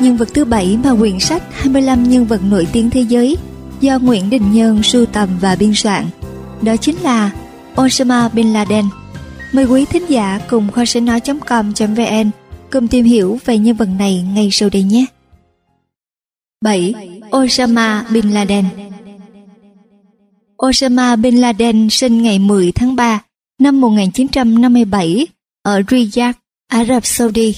nhân vật thứ 7 mà quyển sách 25 nhân vật nổi tiếng thế giới do Nguyễn Đình Nhân sưu tầm và biên soạn. Đó chính là Osama Bin Laden. Mời quý thính giả cùng kho sách nói.com.vn cùng tìm hiểu về nhân vật này ngay sau đây nhé. 7. Osama Bin Laden. Osama Bin Laden sinh ngày 10 tháng 3 năm 1957 ở Riyadh, Ả Rập Saudi.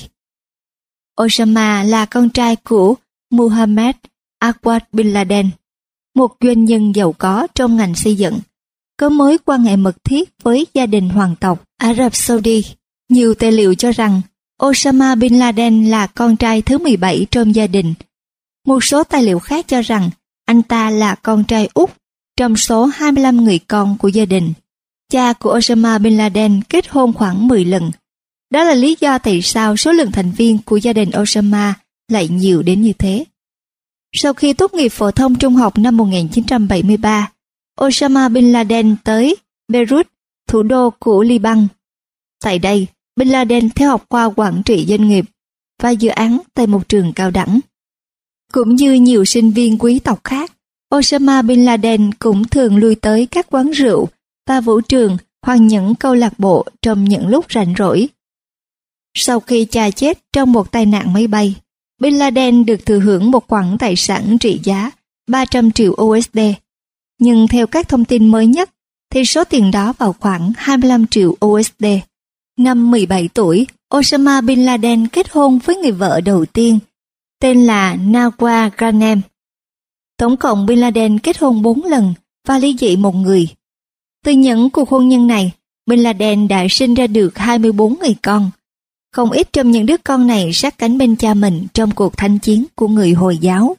Osama là con trai của Mohammed Awad Bin Laden, một doanh nhân giàu có trong ngành xây dựng, có mối quan hệ mật thiết với gia đình hoàng tộc Ả Rập Saudi. Nhiều tài liệu cho rằng Osama Bin Laden là con trai thứ 17 trong gia đình. Một số tài liệu khác cho rằng anh ta là con trai út trong số 25 người con của gia đình. Cha của Osama Bin Laden kết hôn khoảng 10 lần. Đó là lý do tại sao số lượng thành viên của gia đình Osama lại nhiều đến như thế. Sau khi tốt nghiệp phổ thông trung học năm 1973, Osama Bin Laden tới Beirut, thủ đô của Liban. Tại đây, Bin Laden theo học khoa quản trị doanh nghiệp và dự án tại một trường cao đẳng. Cũng như nhiều sinh viên quý tộc khác, Osama Bin Laden cũng thường lui tới các quán rượu và vũ trường hoặc những câu lạc bộ trong những lúc rảnh rỗi. Sau khi cha chết trong một tai nạn máy bay, Bin Laden được thừa hưởng một khoản tài sản trị giá 300 triệu USD. Nhưng theo các thông tin mới nhất, thì số tiền đó vào khoảng 25 triệu USD. Năm 17 tuổi, Osama Bin Laden kết hôn với người vợ đầu tiên, tên là Nawaz Ghanem. Tổng cộng Bin Laden kết hôn 4 lần và ly dị một người. Từ những cuộc hôn nhân này, Bin Laden đã sinh ra được 24 người con. Không ít trong những đứa con này sát cánh bên cha mình trong cuộc thanh chiến của người Hồi giáo.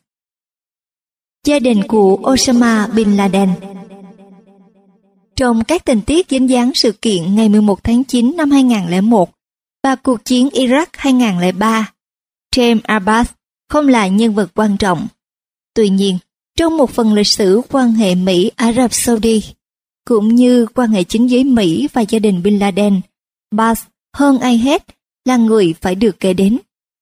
Gia đình của Osama Bin Laden. Trong các tình tiết dính dáng sự kiện ngày 11 tháng 9 năm 2001 và cuộc chiến Iraq 2003, James Abbas không là nhân vật quan trọng. Tuy nhiên, trong một phần lịch sử quan hệ Mỹ-Ả Rập Saudi, cũng như quan hệ chính giới Mỹ và gia đình Bin Laden, Abbas hơn ai hết là người phải được kể đến.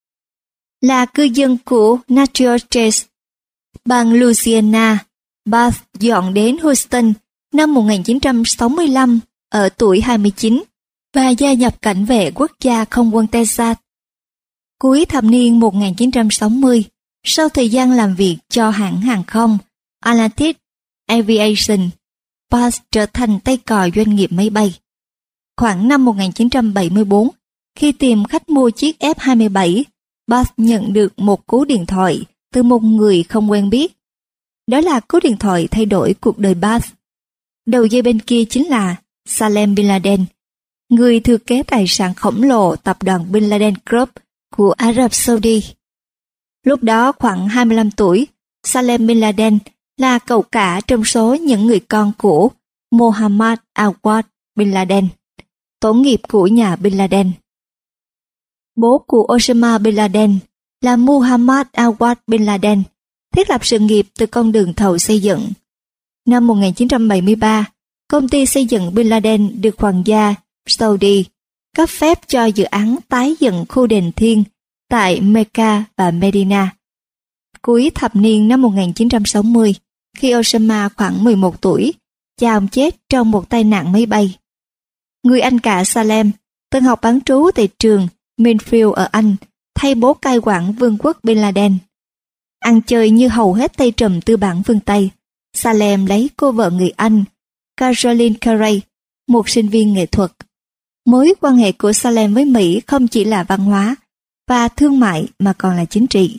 Là cư dân của Natchez, bang Louisiana, Abbas dọn đến Houston năm 1965 ở tuổi 29 và gia nhập cảnh vệ quốc gia không quân Texas. Cuối thập niên 1960, sau thời gian làm việc cho hãng hàng không Atlantic Aviation, Abbas trở thành tay cò doanh nghiệp máy bay. Khoảng năm 1974, khi tìm khách mua chiếc F-27, Abbas nhận được một cú điện thoại từ một người không quen biết. Đó là cú điện thoại thay đổi cuộc đời Abbas. Đầu dây bên kia chính là Salem Bin Laden, người thừa kế tài sản khổng lồ tập đoàn Bin Laden Group của Ả Rập Saudi. Lúc đó khoảng 25 tuổi, Salem Bin Laden là cậu cả trong số những người con của Mohammed Awad Bin Laden, tổ nghiệp của nhà Bin Laden. Bố của Osama Bin Laden là Mohammed Awad Bin Laden, thiết lập sự nghiệp từ con đường thầu xây dựng. Năm 1973, công ty xây dựng Bin Laden được Hoàng gia Saudi cấp phép cho dự án tái dựng khu đền thiêng tại Mecca và Medina. Cuối thập niên năm 1960, khi Osama khoảng 11 tuổi, cha ông chết trong một tai nạn máy bay. Người anh cả Salem từng học bán trú tại trường Minfield ở Anh, thay bố cai quản vương quốc Bin Laden. Ăn chơi như hầu hết tay trùm tư bản phương Tây, Salem lấy cô vợ người Anh, Caroline Carey, một sinh viên nghệ thuật. Mối quan hệ của Salem với Mỹ không chỉ là văn hóa và thương mại mà còn là chính trị.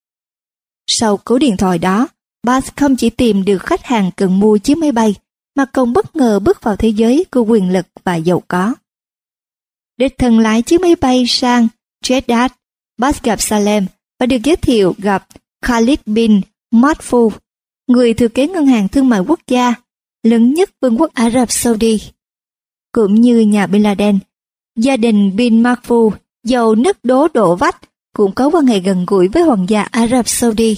Sau cú điện thoại đó, Abbas không chỉ tìm được khách hàng cần mua chiếc máy bay, mà còn bất ngờ bước vào thế giới của quyền lực và giàu có. Đích thân lái chiếc máy bay sang Jeddah, Abbas gặp Salem và được giới thiệu gặp Khalid bin Mahfouz, người thừa kế ngân hàng thương mại quốc gia lớn nhất vương quốc Ả Rập Saudi. Cũng như nhà Bin Laden, gia đình bin Mahfouz giàu nứt đố đổ vách cũng có quan hệ gần gũi với hoàng gia Ả Rập Saudi.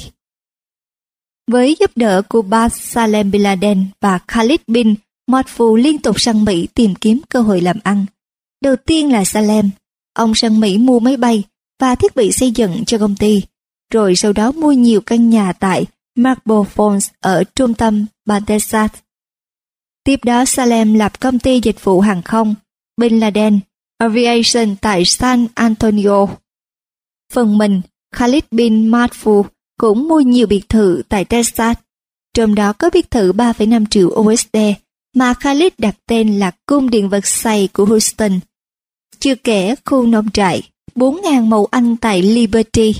Với giúp đỡ của Abbas, Salem Bin Laden và Khalid bin Mahfouz liên tục sang Mỹ tìm kiếm cơ hội làm ăn. Đầu tiên là Salem, ông sang Mỹ mua máy bay và thiết bị xây dựng cho công ty, rồi sau đó mua nhiều căn nhà tại Marble Falls ở trung tâm bang Texas. Tiếp đó Salem lập công ty dịch vụ hàng không Bin Laden Aviation tại San Antonio. Phần mình, Khalid bin Mahfouz cũng mua nhiều biệt thự tại Texas, trong đó có biệt thự 3,5 triệu USD mà Khalid đặt tên là Cung điện Versailles của Houston, chưa kể khu nông trại 4.000 mẫu Anh tại Liberty.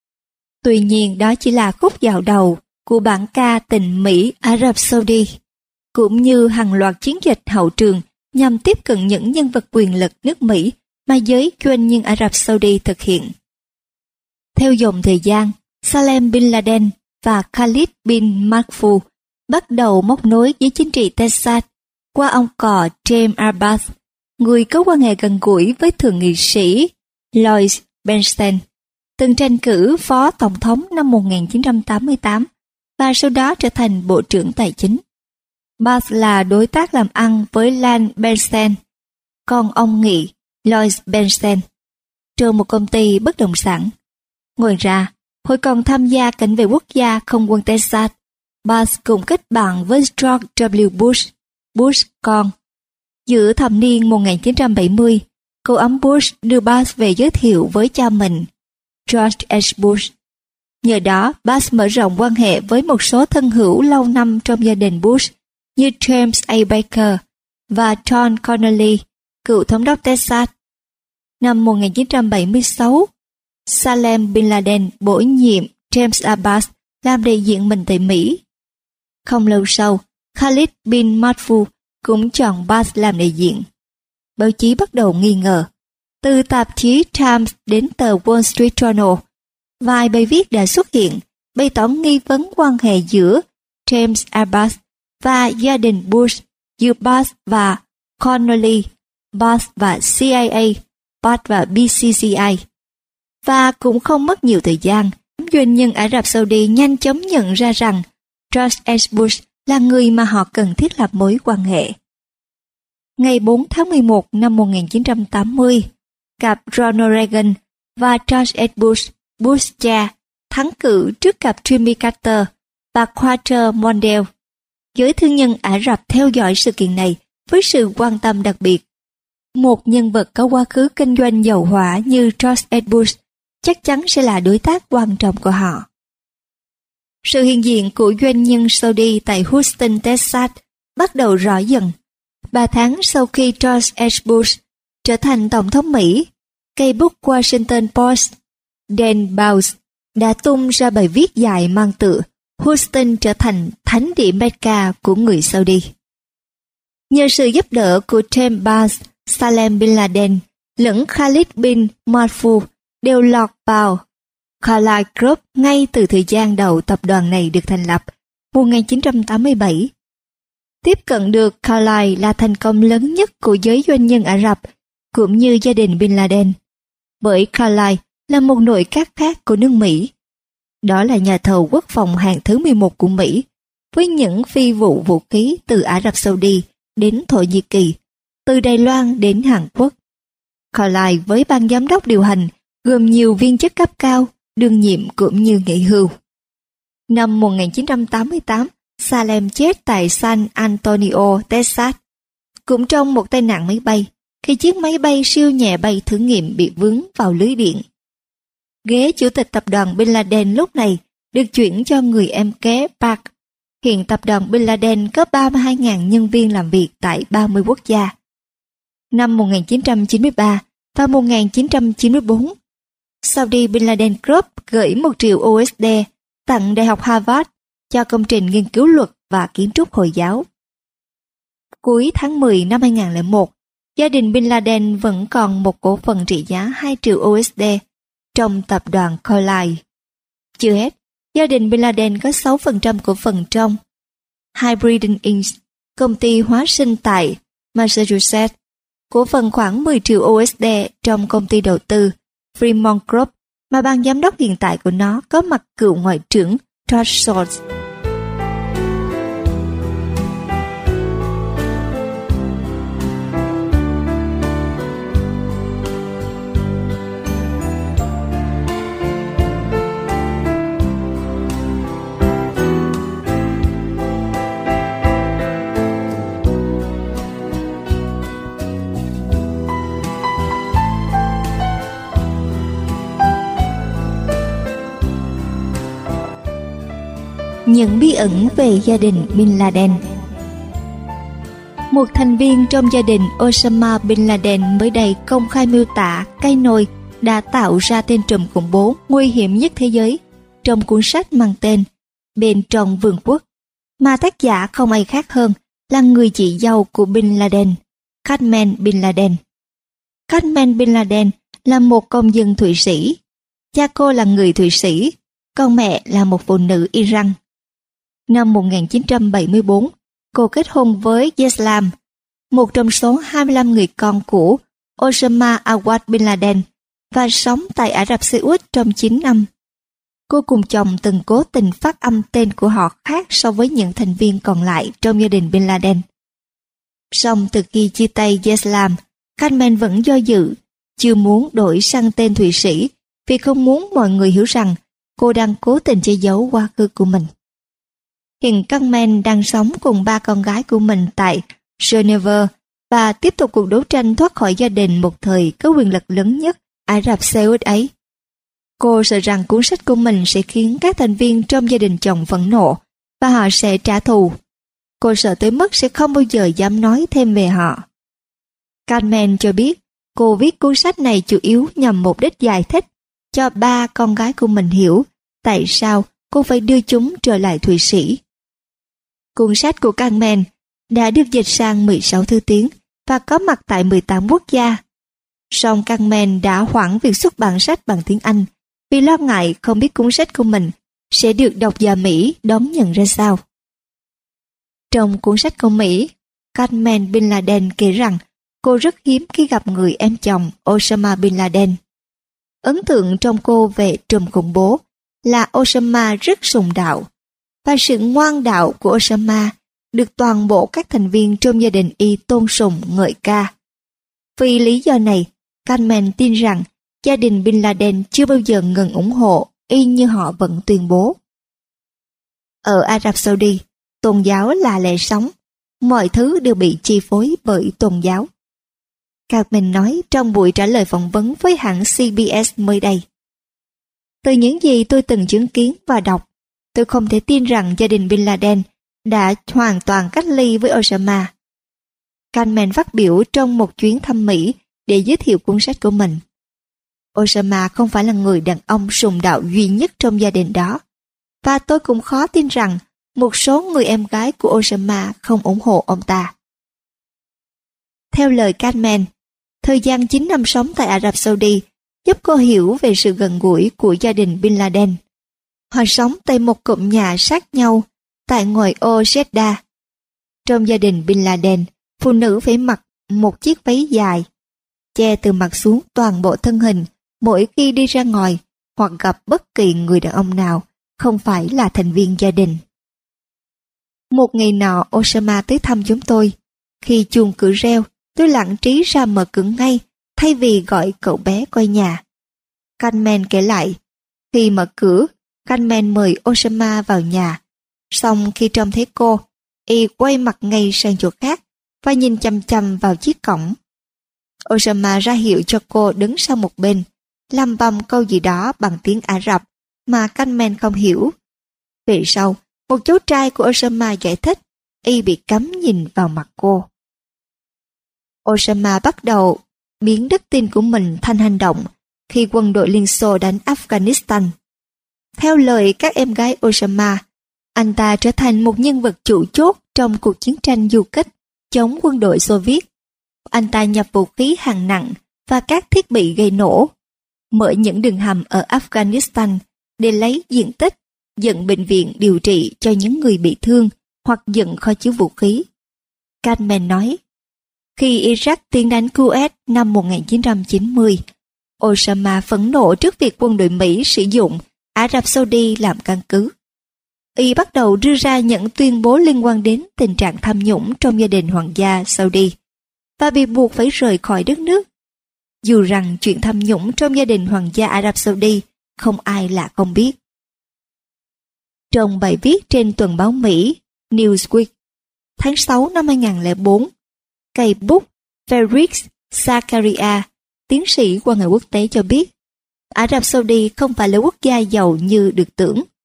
Tuy nhiên đó chỉ là khúc dạo đầu của bản ca tình Mỹ Ả Rập Saudi, cũng như hàng loạt chiến dịch hậu trường nhằm tiếp cận những nhân vật quyền lực nước Mỹ mà giới doanh nhân Ả Rập Saudi thực hiện. Theo dòng thời gian, Salem bin Laden và Khalid bin Mahfouz bắt đầu móc nối với chính trị Texas qua ông cò James Abbas, người có quan hệ gần gũi với thượng nghị sĩ Lloyd Bernstein, từng tranh cử phó tổng thống năm 1988 và sau đó trở thành bộ trưởng tài chính. Bass là đối tác làm ăn với Lloyd Bernstein, còn ông nghị Lloyd Bernstein trong một công ty bất động sản. Ngoài ra, hồi còn tham gia cảnh vệ quốc gia không quân Texas, Bass cùng kết bạn với George W. Bush con. Giữa thập niên 1970, cô ấm Bush đưa Bass về giới thiệu với cha mình, George H. Bush. Nhờ đó, Bass mở rộng quan hệ với một số thân hữu lâu năm trong gia đình Bush như James A. Baker và John Connally, cựu thống đốc Texas. Năm 1976, Salem bin Laden bổ nhiệm James Abbas làm đại diện mình tại Mỹ. Không lâu sau, Khalid bin Mahfouz cũng chọn Bass làm đại diện. Báo chí bắt đầu nghi ngờ. Từ tạp chí Times đến tờ Wall Street Journal, vài bài viết đã xuất hiện bày tỏ nghi vấn quan hệ giữa James Abbas và gia đình Bush, giữa Bass và Connally, Bass và CIA, Bass và BCCI. Và cũng không mất nhiều thời gian, doanh nhân Ả Rập Saudi nhanh chóng nhận ra rằng George H. Bush là người mà họ cần thiết lập mối quan hệ. Ngày 4 tháng 11 năm 1980, cặp Ronald Reagan và George H. Bush cha, thắng cử trước cặp Jimmy Carter và Carter Mondale. Giới thương nhân Ả Rập theo dõi sự kiện này với sự quan tâm đặc biệt. Một nhân vật có quá khứ kinh doanh dầu hỏa như George H. Bush chắc chắn sẽ là đối tác quan trọng của họ. Sự hiện diện của doanh nhân Saudi tại Houston, Texas bắt đầu rõ dần. 3 tháng sau khi George H. Bush trở thành Tổng thống Mỹ, cây bút Washington Post, Dan Bowles đã tung ra bài viết dài mang tựa Houston trở thành thánh địa Mecca của người Saudi. Nhờ sự giúp đỡ của James Bass, Salem bin Laden lẫn Khalid bin Mahfouz đều lọt vào Carlyle Group ngay từ thời gian đầu tập đoàn này được thành lập, 1987. Tiếp cận được Carlyle là thành công lớn nhất của giới doanh nhân Ả Rập, cũng như gia đình Bin Laden. Bởi Carlyle là một nội các khác của nước Mỹ. Đó là nhà thầu quốc phòng hạng thứ 11 của Mỹ, với những phi vụ vũ khí từ Ả Rập Saudi đến Thổ Nhĩ Kỳ, từ Đài Loan đến Hàn Quốc. Carlyle với ban giám đốc điều hành gồm nhiều viên chức cấp cao, đương nhiệm cũng như nghỉ hưu. Năm 1988, Salem chết tại San Antonio, Texas, cũng trong một tai nạn máy bay, khi chiếc máy bay siêu nhẹ bay thử nghiệm bị vướng vào lưới điện. Ghế chủ tịch tập đoàn Bin Laden lúc này được chuyển cho người em kế Park. Hiện tập đoàn Bin Laden có 32.000 nhân viên làm việc tại 30 quốc gia. Năm 1993 và 1994, Saudi Bin Laden Group gửi 1 triệu USD tặng Đại học Harvard cho công trình nghiên cứu luật và kiến trúc Hồi giáo. Cuối tháng 10 năm 2001, gia đình Bin Laden vẫn còn một cổ phần trị giá 2 triệu USD trong tập đoàn Carlyle. Chưa hết, gia đình Bin Laden có 6% cổ phần trong Hybridin Inc., công ty hóa sinh tại Massachusetts, cổ phần khoảng 10 triệu USD trong công ty đầu tư Fremont Group mà ban giám đốc hiện tại của nó có mặt cựu ngoại trưởng George Shultz. Những bí ẩn về gia đình Bin Laden. Một thành viên trong gia đình Osama Bin Laden mới đây công khai miêu tả cây nồi đã tạo ra tên trùm khủng bố nguy hiểm nhất thế giới trong cuốn sách mang tên Bên trong vương quốc, mà tác giả không ai khác hơn là người chị dâu của Bin Laden, Carmen Bin Laden. Carmen Bin Laden là một công dân Thụy Sĩ. Cha cô là người Thụy Sĩ, còn mẹ là một phụ nữ Iran. Năm 1974, cô kết hôn với Yeslam, một trong số 25 người con của Osama Awad Bin Laden, và sống tại Ả Rập Xê Út trong 9 năm. Cô cùng chồng từng cố tình phát âm tên của họ khác so với những thành viên còn lại trong gia đình Bin Laden. Song từ khi chia tay Yeslam, Carmen vẫn do dự, chưa muốn đổi sang tên Thụy Sĩ vì không muốn mọi người hiểu rằng cô đang cố tình che giấu quá khứ của mình. Hiện Carmen đang sống cùng 3 con gái của mình tại Geneva và tiếp tục cuộc đấu tranh thoát khỏi gia đình một thời có quyền lực lớn nhất Ả Rập Xê Út ấy. Cô sợ rằng cuốn sách của mình sẽ khiến các thành viên trong gia đình chồng phẫn nộ và họ sẽ trả thù. Cô sợ tới mức sẽ không bao giờ dám nói thêm về họ. Carmen cho biết cô viết cuốn sách này chủ yếu nhằm mục đích giải thích cho 3 con gái của mình hiểu tại sao cô phải đưa chúng trở lại Thụy Sĩ. Cuốn sách của Carmen đã được dịch sang 16 thứ tiếng và có mặt tại 18 quốc gia. Song Carmen đã hoãn việc xuất bản sách bằng tiếng Anh vì lo ngại không biết cuốn sách của mình sẽ được độc giả Mỹ đón nhận ra sao. Trong cuốn sách của Mỹ, Carmen Bin Laden kể rằng cô rất hiếm khi gặp người em chồng Osama Bin Laden. Ấn tượng trong cô về trùm khủng bố là Osama rất sùng đạo, và sự ngoan đạo của Osama được toàn bộ các thành viên trong gia đình y tôn sùng ngợi ca. Vì lý do này, Carmen tin rằng gia đình Bin Laden chưa bao giờ ngừng ủng hộ y như họ vẫn tuyên bố. Ở Ả Rập Saudi, tôn giáo là lẽ sống, mọi thứ đều bị chi phối bởi tôn giáo. Carmen nói trong buổi trả lời phỏng vấn với hãng CBS mới đây. Từ những gì tôi từng chứng kiến và đọc, tôi không thể tin rằng gia đình Bin Laden đã hoàn toàn cách ly với Osama. Carmen phát biểu trong một chuyến thăm Mỹ để giới thiệu cuốn sách của mình. Osama không phải là người đàn ông sùng đạo duy nhất trong gia đình đó, và tôi cũng khó tin rằng một số người em gái của Osama không ủng hộ ông ta. Theo lời Carmen, thời gian 9 năm sống tại Ả Rập Saudi giúp cô hiểu về sự gần gũi của gia đình Bin Laden. Họ sống tại một cụm nhà sát nhau tại ngoại ô Jeddah. Trong gia đình Bin Laden, phụ nữ phải mặc một chiếc váy dài, che từ mặt xuống toàn bộ thân hình mỗi khi đi ra ngoài hoặc gặp bất kỳ người đàn ông nào không phải là thành viên gia đình. Một ngày nọ, Osama tới thăm chúng tôi. Khi chuông cửa reo, tôi lặng trí ra mở cửa ngay thay vì gọi cậu bé coi nhà. Carmen kể lại, khi mở cửa, Carmen mời Osama vào nhà. Xong khi trông thấy cô, y quay mặt ngay sang chỗ khác và nhìn chằm chằm vào chiếc cổng. Osama ra hiệu cho cô đứng sang một bên, lẩm bẩm câu gì đó bằng tiếng Ả Rập mà Carmen không hiểu. Về sau, một cháu trai của Osama giải thích y bị cấm nhìn vào mặt cô. Osama bắt đầu biến đức tin của mình thành hành động khi quân đội Liên Xô đánh Afghanistan. Theo lời các em gái Osama, anh ta trở thành một nhân vật chủ chốt trong cuộc chiến tranh du kích chống quân đội Xô Viết. Anh ta nhập vũ khí hạng nặng và các thiết bị gây nổ, mở những đường hầm ở Afghanistan để lấy diện tích, dựng bệnh viện điều trị cho những người bị thương hoặc dựng kho chứa vũ khí. Carmen nói, khi Iraq tiến đánh Kuwait năm 1990, Osama phẫn nộ trước việc quân đội Mỹ sử dụng Ả Rập Saudi làm căn cứ. Y bắt đầu đưa ra những tuyên bố liên quan đến tình trạng tham nhũng trong gia đình hoàng gia Saudi và bị buộc phải rời khỏi đất nước. Dù rằng chuyện tham nhũng trong gia đình hoàng gia Ả Rập Saudi không ai là không biết. Trong bài viết trên tuần báo Mỹ Newsweek tháng 6 năm 2004, cây bút Felix Zakaria, tiến sĩ quan hệ quốc tế cho biết, Ả Rập Saudi không phải là quốc gia giàu như được tưởng.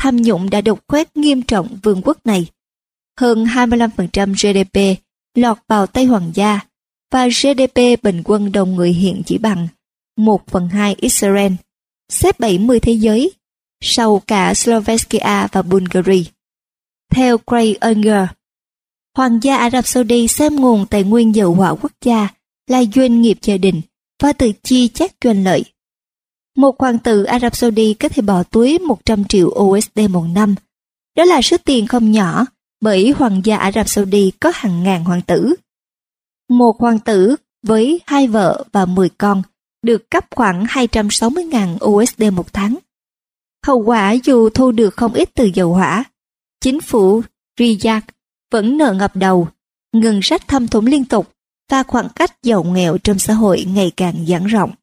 tham nhũng đã đục khoét nghiêm trọng vương quốc này. Hơn 25% GDP lọt vào tay hoàng gia, và GDP bình quân đầu người hiện chỉ bằng 1/2 Israel, xếp 70 thế giới, sau cả Slovakia và Bulgaria. Theo Craig Unger, Hoàng gia Ả Rập Saudi xem nguồn tài nguyên dầu hỏa quốc gia là doanh nghiệp gia đình và tự chi chác doanh lợi. Một hoàng tử Ả Rập Saudi có thể bỏ túi 100 triệu USD một năm. Đó là số tiền không nhỏ, bởi Hoàng gia Ả Rập Saudi có hàng ngàn hoàng tử. Một hoàng tử với 2 vợ và 10 con được cấp khoảng 260.000 USD một tháng. Hậu quả dù thu được không ít từ dầu hỏa, chính phủ Riyadh vẫn nợ ngập đầu, ngân sách thâm thủng liên tục và khoảng cách giàu nghèo trong xã hội ngày càng giãn rộng.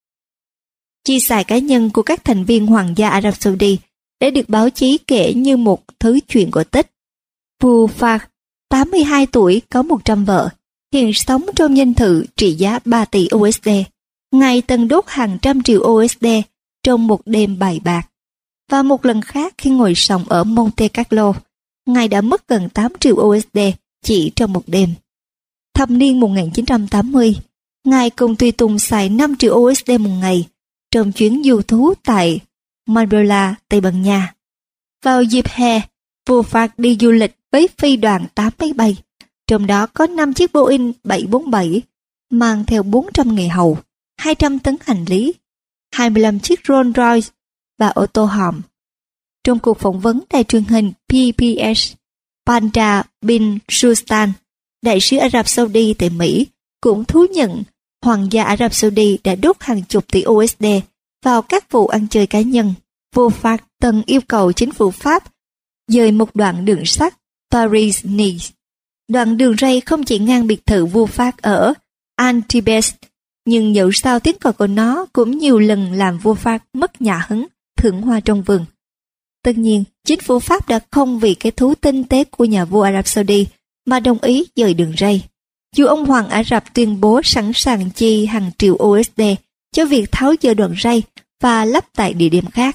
Chi xài cá nhân của các thành viên Hoàng gia Ả Rập Saudi đã được báo chí kể như một thứ chuyện cổ tích. Vua Fahd, 82 tuổi, có 100 vợ, hiện sống trong dinh thự trị giá 3 tỷ USD. Ngài từng đốt hàng trăm triệu USD trong một đêm bài bạc. Và một lần khác khi ngồi sòng ở Monte Carlo, Ngài đã mất gần 8 triệu USD chỉ trong một đêm. Thập niên 1980, Ngài cùng tùy tùng xài 5 triệu USD một ngày trong chuyến du thú tại Marbella, Tây Ban Nha. Vào dịp hè, vua Fahd đi du lịch với phi đoàn 8 máy bay, trong đó có 5 chiếc Boeing 747 mang theo 400 người hầu, 200 tấn hành lý, 25 chiếc Rolls Royce và ô tô hòm. Trong cuộc phỏng vấn đài truyền hình PBS, Bandar bin Sultan, đại sứ Ả Rập Saudi tại Mỹ, cũng thú nhận Hoàng gia Ả Rập Saudi đã đốt hàng chục tỷ USD vào các vụ ăn chơi cá nhân. Vua Fahd từng yêu cầu chính phủ Pháp dời một đoạn đường sắt Paris-Nice. Đoạn đường ray không chỉ ngang biệt thự vua Fahd ở Antibes, nhưng dẫu sao tiếng còi của nó cũng nhiều lần làm vua Fahd mất nhã hứng thưởng hoa trong vườn. Tất nhiên, chính phủ Pháp đã không vì cái thú tinh tế của nhà vua Ả Rập Saudi mà đồng ý dời đường ray. Dù ông Hoàng Ả Rập tuyên bố sẵn sàng chi hàng triệu USD cho việc tháo dỡ đoạn ray và lắp tại địa điểm khác.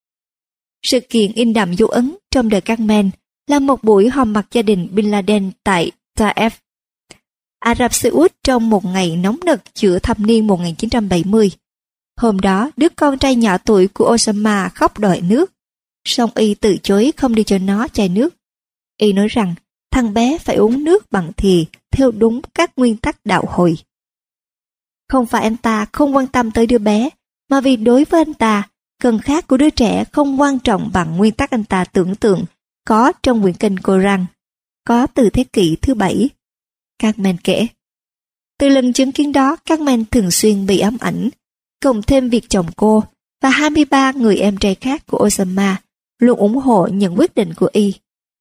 Sự kiện in đậm dấu ấn trong đời Carmen là một buổi họp mặt gia đình Bin Laden tại Taif, Ả Rập Xê Út trong một ngày nóng nực giữa thập niên 1970. Hôm đó, đứa con trai nhỏ tuổi của Osama khóc đòi nước, song y từ chối không đi cho nó chai nước. Y nói rằng thằng bé phải uống nước bằng thìa theo đúng các nguyên tắc đạo hồi. Không phải anh ta không quan tâm tới đứa bé, mà vì đối với anh ta, cần khát của đứa trẻ không quan trọng bằng nguyên tắc anh ta tưởng tượng có trong quyển kinh Koran, có từ thế kỷ thứ 7. Carmen kể. Từ lần chứng kiến đó, Carmen thường xuyên bị ám ảnh, cộng thêm việc chồng cô và 23 người em trai khác của Osama luôn ủng hộ những quyết định của y.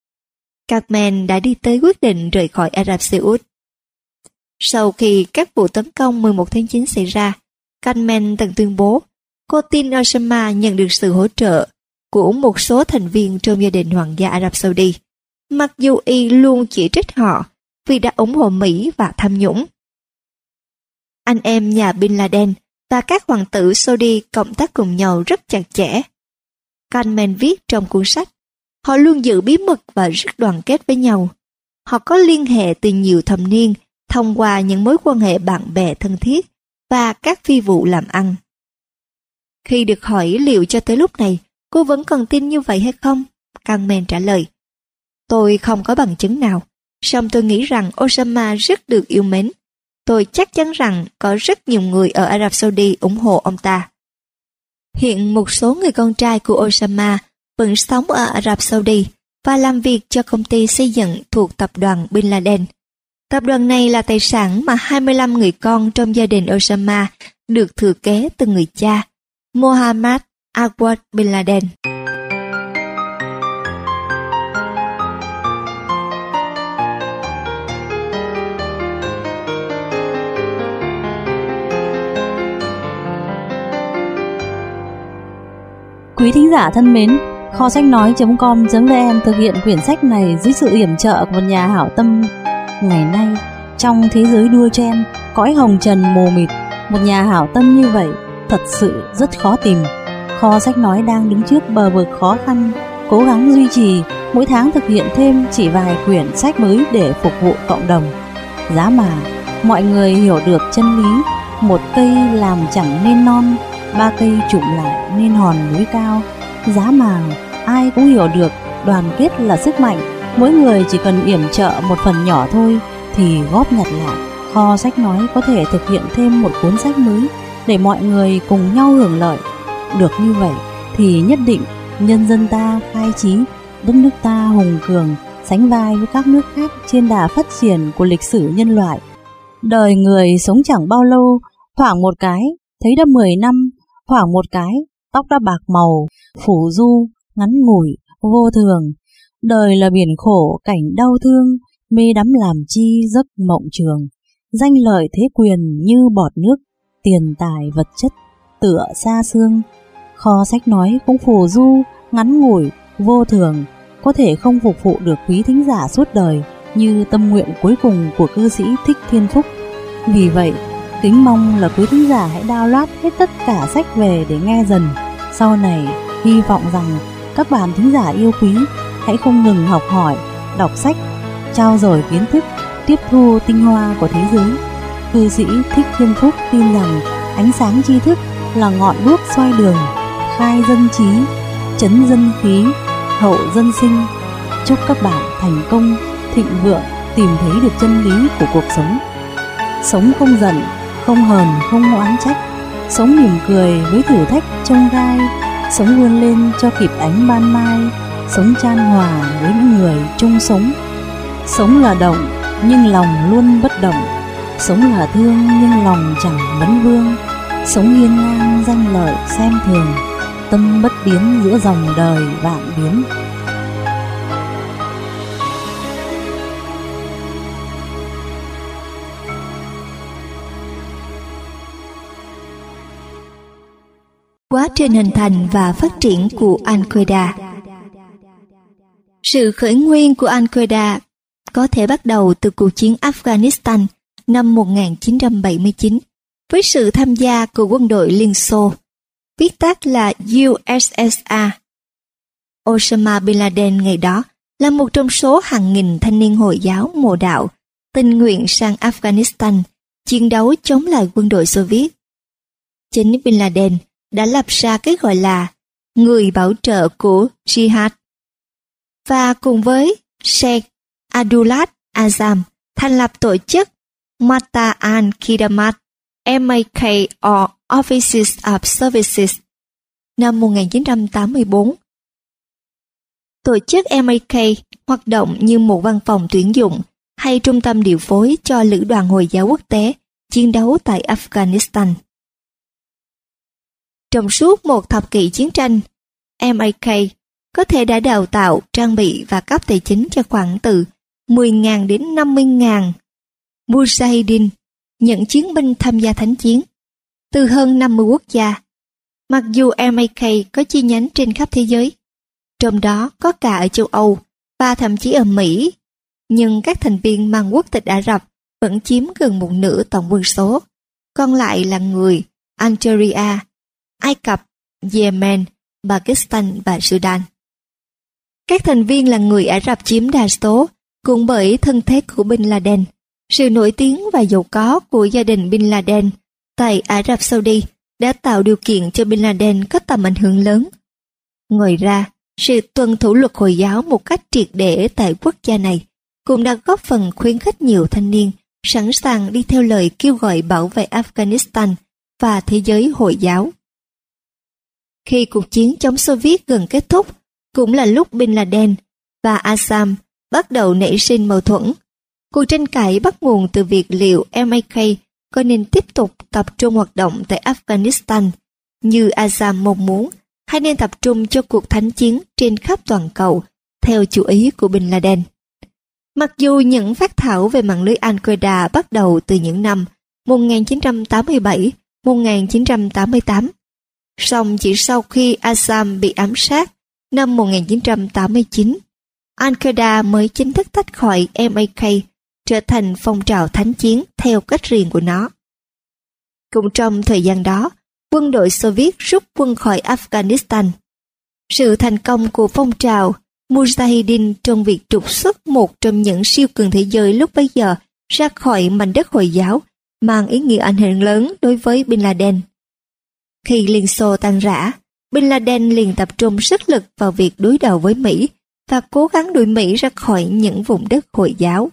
Carmen đã đi tới quyết định rời khỏi Ả Rập Xê Út. Sau khi các vụ tấn công 11 tháng 9 xảy ra, Carmen từng tuyên bố cô tin Osama nhận được sự hỗ trợ của một số thành viên trong gia đình Hoàng gia Ả Rập Saudi, mặc dù y luôn chỉ trích họ vì đã ủng hộ Mỹ và tham nhũng. Anh em nhà Bin Laden và các hoàng tử Saudi cộng tác cùng nhau rất chặt chẽ. Carmen viết trong cuốn sách, họ luôn giữ bí mật và rất đoàn kết với nhau. Họ có liên hệ từ nhiều thập niên thông qua những mối quan hệ bạn bè thân thiết và các phi vụ làm ăn. Khi được hỏi liệu cho tới lúc này cô vẫn còn tin như vậy hay không, Carmen trả lời, tôi không có bằng chứng nào, song tôi nghĩ rằng Osama rất được yêu mến. Tôi chắc chắn rằng có rất nhiều người ở Ả Rập Saudi ủng hộ ông ta. Hiện một số người con trai của Osama vẫn sống ở Ả Rập Saudi và làm việc cho công ty xây dựng thuộc tập đoàn Bin Laden. Tập đoàn này là tài sản mà 25 người con trong gia đình Osama được thừa kế từ người cha, Mohammed Awad Bin Laden. Quý thính giả thân mến, kho sách nói.com.vn thực hiện quyển sách này dưới sự yểm trợ của một nhà hảo tâm. Ngày nay, trong thế giới đua chen, cõi hồng trần mù mịt, một nhà hảo tâm như vậy thật sự rất khó tìm. Kho sách nói đang đứng trước bờ vực khó khăn, cố gắng duy trì mỗi tháng thực hiện thêm chỉ vài quyển sách mới để phục vụ cộng đồng. Giá mà mọi người hiểu được chân lý, một cây làm chẳng nên non, ba cây chụm lại nên hòn núi cao. Giá mà ai cũng hiểu được đoàn kết là sức mạnh, mỗi người chỉ cần yểm trợ một phần nhỏ thôi thì góp nhặt lại, kho sách nói có thể thực hiện thêm một cuốn sách mới để mọi người cùng nhau hưởng lợi. Được như vậy thì nhất định nhân dân ta khai trí, đất nước ta hùng cường, sánh vai với các nước khác trên đà phát triển của lịch sử nhân loại. Đời người sống chẳng bao lâu, thoảng một cái thấy đã 10 năm, thoảng một cái tóc đã bạc màu, phủ du, ngắn ngủi, vô thường. Đời là biển khổ, cảnh đau thương, mê đắm làm chi giấc mộng trường. Danh lợi thế quyền như bọt nước, tiền tài vật chất tựa xa xương. Kho sách nói cũng phù du, ngắn ngủi, vô thường, có thể không phục vụ được quý thính giả suốt đời như tâm nguyện cuối cùng của cư sĩ Thích Thiên Phúc. Vì vậy, kính mong là quý thính giả hãy download hết tất cả sách về để nghe dần. Sau này, hy vọng rằng các bạn thính giả yêu quý hãy không ngừng học hỏi, đọc sách, trau dồi kiến thức, tiếp thu tinh hoa của thế giới. Cư sĩ Thích Thiên Phúc tin rằng ánh sáng tri thức là ngọn đuốc soi đường, khai dân trí, trấn dân khí, hậu dân sinh. Chúc các bạn thành công, thịnh vượng, tìm thấy được chân lý của cuộc sống. Sống không giận, không hờn, không oán trách, sống mỉm cười với thử thách chông gai, sống vươn lên cho kịp ánh ban mai, sống chan hòa với những người chung sống. Sống là động nhưng lòng luôn bất động, sống là thương nhưng lòng chẳng vấn vương, sống hiên ngang danh lợi xem thường, tâm bất biến giữa dòng đời vạn biến. Quá trình hình thành và phát triển của Al-Qaeda. Sự khởi nguyên của Al-Qaeda có thể bắt đầu từ cuộc chiến Afghanistan năm 1979 với sự tham gia của quân đội Liên Xô, viết tắt là USSR. Osama Bin Laden ngày đó là một trong số hàng nghìn thanh niên Hồi giáo mộ đạo tình nguyện sang Afghanistan chiến đấu chống lại quân đội Xô Viết. Chính Bin Laden đã lập ra cái gọi là người bảo trợ của Jihad và cùng với Sheikh Abdullah Azam thành lập tổ chức Mata al-Khidamat MAK or Offices of Services năm 1984. Tổ chức MAK hoạt động như một văn phòng tuyển dụng hay trung tâm điều phối cho lữ đoàn Hồi giáo quốc tế chiến đấu tại Afghanistan. Trong suốt một thập kỷ chiến tranh, MAK có thể đã đào tạo, trang bị và cấp tài chính cho khoảng từ 10.000 đến 50.000 Mujahideen, những chiến binh tham gia thánh chiến, từ hơn 50 quốc gia. Mặc dù MAK có chi nhánh trên khắp thế giới, trong đó có cả ở châu Âu và thậm chí ở Mỹ, nhưng các thành viên mang quốc tịch Ả Rập vẫn chiếm gần một nửa tổng quân số, còn lại là người Algeria, Ai Cập, Yemen, Pakistan và Sudan. Các thành viên là người Ả Rập chiếm đa số, cùng bởi thân thế của Bin Laden, sự nổi tiếng và giàu có của gia đình Bin Laden tại Ả Rập Saudi đã tạo điều kiện cho Bin Laden có tầm ảnh hưởng lớn. Ngoài ra, sự tuân thủ luật Hồi giáo một cách triệt để tại quốc gia này cũng đã góp phần khuyến khích nhiều thanh niên sẵn sàng đi theo lời kêu gọi bảo vệ Afghanistan và thế giới Hồi giáo. Khi cuộc chiến chống Xô Viết gần kết thúc, cũng là lúc Bin Laden và Azam bắt đầu nảy sinh mâu thuẫn. Cuộc tranh cãi bắt nguồn từ việc liệu MAK có nên tiếp tục tập trung hoạt động tại Afghanistan như Azam mong muốn, hay nên tập trung cho cuộc thánh chiến trên khắp toàn cầu theo chủ ý của Bin Laden. Mặc dù những phác thảo về mạng lưới Al-Qaeda bắt đầu từ những năm 1987-1988, song chỉ sau khi Azam bị ám sát năm 1989, Al-Qaeda mới chính thức tách khỏi MAK, trở thành phong trào thánh chiến theo cách riêng của nó. Cũng trong thời gian đó, quân đội Xô Viết rút quân khỏi Afghanistan. Sự thành công của phong trào Mujahideen trong việc trục xuất một trong những siêu cường thế giới lúc bấy giờ ra khỏi mảnh đất Hồi giáo mang ý nghĩa ảnh hưởng lớn đối với Bin Laden. Khi Liên Xô tan rã, Bin Laden liền tập trung sức lực vào việc đối đầu với Mỹ và cố gắng đuổi Mỹ ra khỏi những vùng đất Hồi giáo.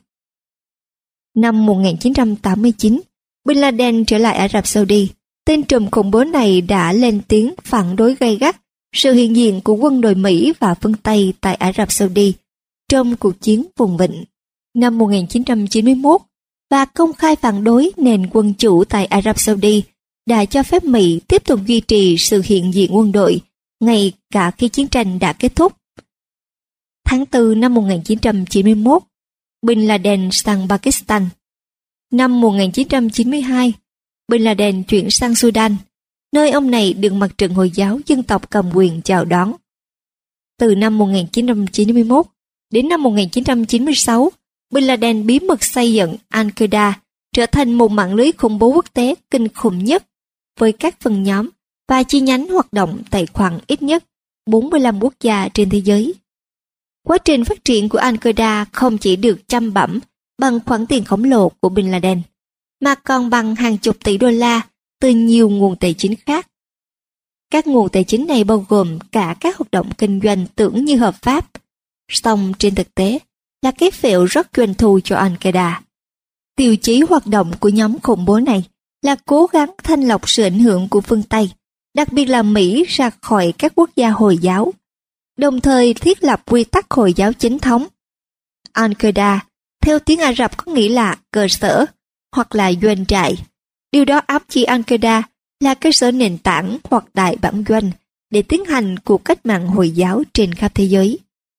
Năm 1989, Bin Laden trở lại Ả Rập Saudi. Tên trùm khủng bố này đã lên tiếng phản đối gay gắt sự hiện diện của quân đội Mỹ và phương Tây tại Ả Rập Saudi trong cuộc chiến vùng vịnh. Năm 1991, và công khai phản đối nền quân chủ tại Ả Rập Saudi đã cho phép Mỹ tiếp tục duy trì sự hiện diện quân đội ngay cả khi chiến tranh đã kết thúc. Tháng 4 năm 1991, Bin Laden sang Pakistan. Năm 1992, Bin Laden chuyển sang Sudan, nơi ông này được mặt trận Hồi giáo dân tộc cầm quyền chào đón. Từ năm 1991 đến năm 1996, Bin Laden bí mật xây dựng Al-Qaeda trở thành một mạng lưới khủng bố quốc tế kinh khủng nhất với các phần nhóm và chi nhánh hoạt động tại khoảng ít nhất 45 quốc gia trên thế giới. Quá trình phát triển của Al-Qaeda không chỉ được chăm bẵm bằng khoản tiền khổng lồ của Bin Laden, mà còn bằng hàng chục tỷ đô la từ nhiều nguồn tài chính khác. Các nguồn tài chính này bao gồm cả các hoạt động kinh doanh tưởng như hợp pháp, song trên thực tế là cái phễu rất doanh thu cho Al-Qaeda. Tiêu chí hoạt động của nhóm khủng bố này là cố gắng thanh lọc sự ảnh hưởng của phương Tây, đặc biệt là Mỹ ra khỏi các quốc gia Hồi giáo, đồng thời thiết lập quy tắc Hồi giáo chính thống. Al-Qaeda, theo tiếng Ả Rập có nghĩa là cơ sở hoặc là doanh trại. Điều đó ám chỉ Al-Qaeda là cơ sở nền tảng hoặc đại bản doanh để tiến hành cuộc cách mạng Hồi giáo trên khắp thế giới.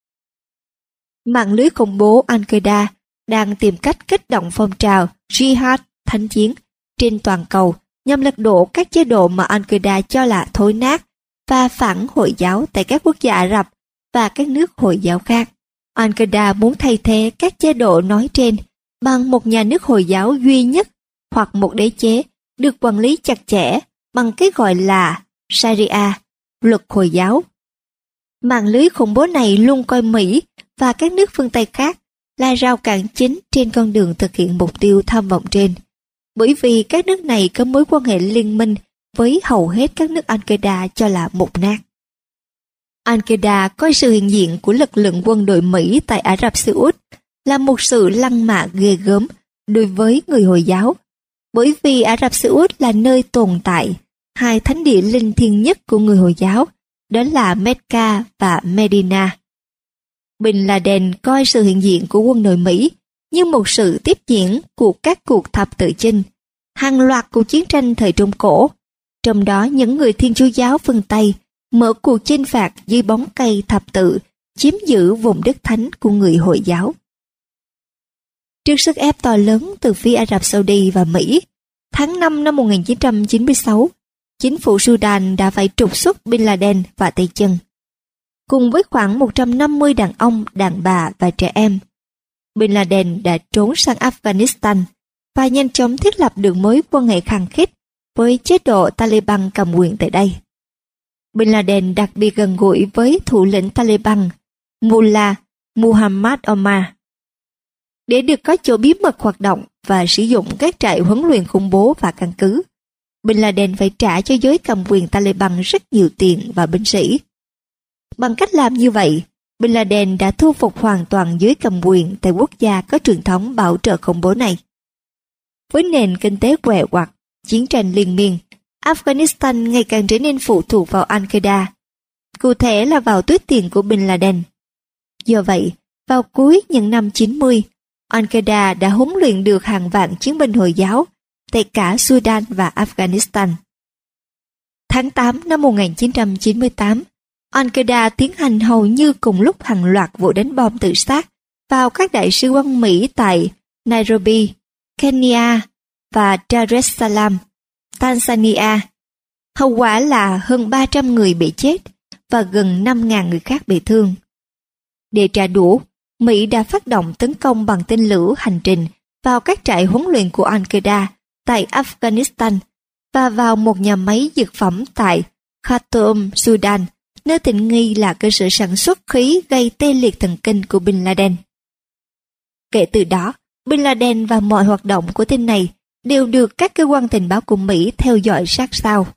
Mạng lưới khủng bố Al-Qaeda đang tìm cách kích động phong trào Jihad thánh chiến trên toàn cầu nhằm lật đổ các chế độ mà Al-Qaeda cho là thối nát và phản Hồi giáo tại các quốc gia Ả Rập và các nước Hồi giáo khác. Al-Qaeda muốn thay thế các chế độ nói trên bằng một nhà nước Hồi giáo duy nhất hoặc một đế chế được quản lý chặt chẽ bằng cái gọi là Sharia, luật Hồi giáo. Mạng lưới khủng bố này luôn coi Mỹ và các nước phương Tây khác là rào cản chính trên con đường thực hiện mục tiêu tham vọng trên, bởi vì các nước này có mối quan hệ liên minh với hầu hết các nước Al-Qaeda cho là mục nát. Al-Qaeda coi sự hiện diện của lực lượng quân đội Mỹ tại Ả Rập Xê Út là một sự lăng mạ ghê gớm đối với người Hồi giáo, bởi vì Ả Rập Xê Út là nơi tồn tại hai thánh địa linh thiêng nhất của người Hồi giáo, đó là Mecca và Medina. Bin Laden coi sự hiện diện của quân đội Mỹ như một sự tiếp diễn của các cuộc thập tự chinh, hàng loạt cuộc chiến tranh thời Trung Cổ, trong đó những người Thiên Chúa giáo phương Tây mở cuộc chinh phạt dưới bóng cây thập tự, chiếm giữ vùng đất thánh của người Hồi giáo. Trước sức ép to lớn từ phía Ả Rập Saudi và Mỹ, tháng 5 năm 1996, chính phủ Sudan đã phải trục xuất Bin Laden và tay chân. Cùng với khoảng 150 đàn ông, đàn bà và trẻ em, Bin Laden đã trốn sang Afghanistan và nhanh chóng thiết lập được mối quan hệ khăng khít với chế độ Taliban cầm quyền tại đây. Bin Laden đặc biệt gần gũi với thủ lĩnh Taliban, Mullah Muhammad Omar. Để được có chỗ bí mật hoạt động và sử dụng các trại huấn luyện khủng bố và căn cứ, Bin Laden phải trả cho giới cầm quyền Taliban rất nhiều tiền và binh sĩ. Bằng cách làm như vậy, Bin Laden đã thu phục hoàn toàn giới cầm quyền tại quốc gia có truyền thống bảo trợ khủng bố này. Với nền kinh tế què quặt, chiến tranh liên miên, Afghanistan ngày càng trở nên phụ thuộc vào Al-Qaeda, cụ thể là vào túi tiền của Bin Laden. Do vậy, vào cuối những năm 90, Al-Qaeda đã huấn luyện được hàng vạn chiến binh Hồi giáo tại cả Sudan và Afghanistan. Tháng 8 năm 1998, Al-Qaeda tiến hành hầu như cùng lúc hàng loạt vụ đánh bom tự sát vào các đại sứ quán Mỹ tại Nairobi, Kenya và Dar es Salaam, Tanzania. Hậu quả là hơn 300 người bị chết và gần 5.000 người khác bị thương. Để trả đũa, Mỹ đã phát động tấn công bằng tên lửa hành trình vào các trại huấn luyện của Al-Qaeda tại Afghanistan và vào một nhà máy dược phẩm tại Khartoum, Sudan, nơi tình nghi là cơ sở sản xuất khí gây tê liệt thần kinh của Bin Laden. Kể từ đó, Bin Laden và mọi hoạt động của tên này đều được các cơ quan tình báo của Mỹ theo dõi sát sao.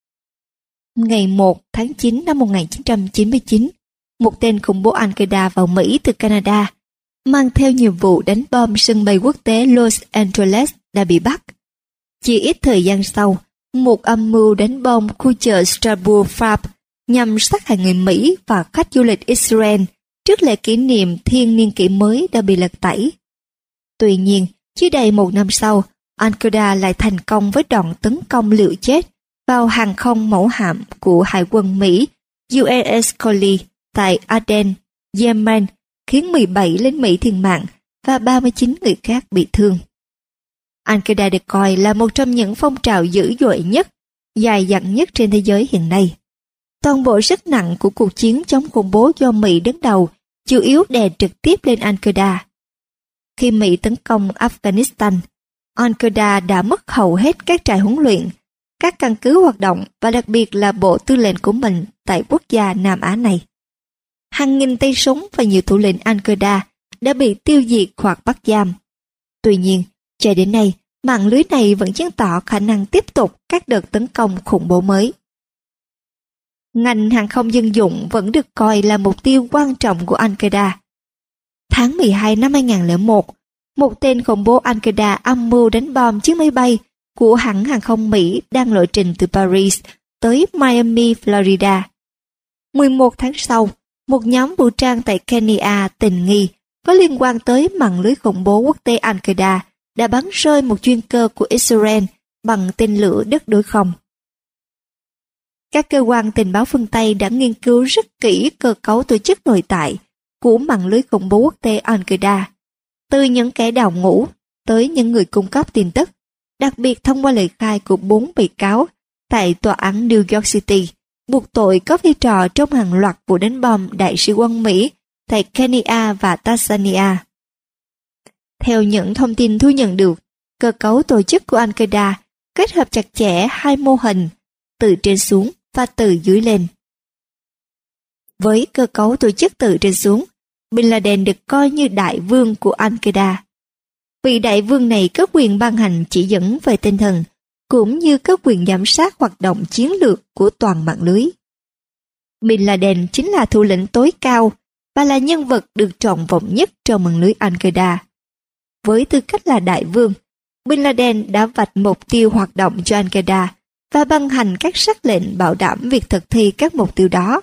Ngày 1 tháng 9 năm 1999, một tên khủng bố Al-Qaeda vào Mỹ từ Canada, mang theo nhiệm vụ đánh bom sân bay quốc tế Los Angeles đã bị bắt. Chỉ ít thời gian sau, một âm mưu đánh bom khu chợ Strasbourg Pháp nhằm sát hại người Mỹ và khách du lịch Israel trước lễ kỷ niệm Thiên niên kỷ mới đã bị lật tẩy. Tuy nhiên, chưa đầy một năm sau, Al-Qaeda lại thành công với đòn tấn công liều chết vào hàng không mẫu hạm của Hải quân Mỹ USS Coley tại Aden, Yemen, khiến 17 lính Mỹ thiệt mạng và 39 người khác bị thương. Al-Qaeda được coi là một trong những phong trào dữ dội nhất, dài dẳng nhất trên thế giới hiện nay. Toàn bộ sức nặng của cuộc chiến chống khủng bố do Mỹ đứng đầu chủ yếu đè trực tiếp lên Al-Qaeda. Khi Mỹ tấn công Afghanistan, Al-Qaeda đã mất hầu hết các trại huấn luyện, các căn cứ hoạt động và đặc biệt là bộ tư lệnh của mình tại quốc gia Nam Á này. Hàng nghìn tay súng và nhiều thủ lĩnh Al-Qaeda đã bị tiêu diệt hoặc bắt giam. Tuy nhiên, cho đến nay, mạng lưới này vẫn chứng tỏ khả năng tiếp tục các đợt tấn công khủng bố mới. Ngành hàng không dân dụng vẫn được coi là mục tiêu quan trọng của Al-Qaeda. Tháng 12 năm 2001, một tên khủng bố Al-Qaeda âm mưu đánh bom chiếc máy bay của hãng hàng không Mỹ đang lộ trình từ Paris tới Miami, Florida. 11 tháng sau, một nhóm vũ trang tại Kenya tình nghi có liên quan tới mạng lưới khủng bố quốc tế Al-Qaeda đã bắn rơi một chuyên cơ của Israel bằng tên lửa đất đối không. Các cơ quan tình báo phương Tây đã nghiên cứu rất kỹ cơ cấu tổ chức nội tại của mạng lưới khủng bố quốc tế Al-Qaeda, từ những kẻ đào ngũ tới những người cung cấp tin tức, đặc biệt thông qua lời khai của 4 bị cáo tại tòa án New York City, buộc tội có vai trò trong hàng loạt vụ đánh bom đại sứ quán Mỹ tại Kenya và Tanzania. Theo những thông tin thu nhận được, cơ cấu tổ chức của Al-Qaeda kết hợp chặt chẽ hai mô hình, từ trên xuống và từ dưới lên. Với cơ cấu tổ chức từ trên xuống, Bin Laden được coi như đại vương của Al-Qaeda. Vị đại vương này có quyền ban hành chỉ dẫn về tinh thần, cũng như có quyền giám sát hoạt động chiến lược của toàn mạng lưới. Bin Laden chính là thủ lĩnh tối cao và là nhân vật được trọng vọng nhất trong mạng lưới Al-Qaeda. Với tư cách là đại vương, Bin Laden đã vạch mục tiêu hoạt động cho Al-Qaeda và ban hành các sắc lệnh bảo đảm việc thực thi các mục tiêu đó.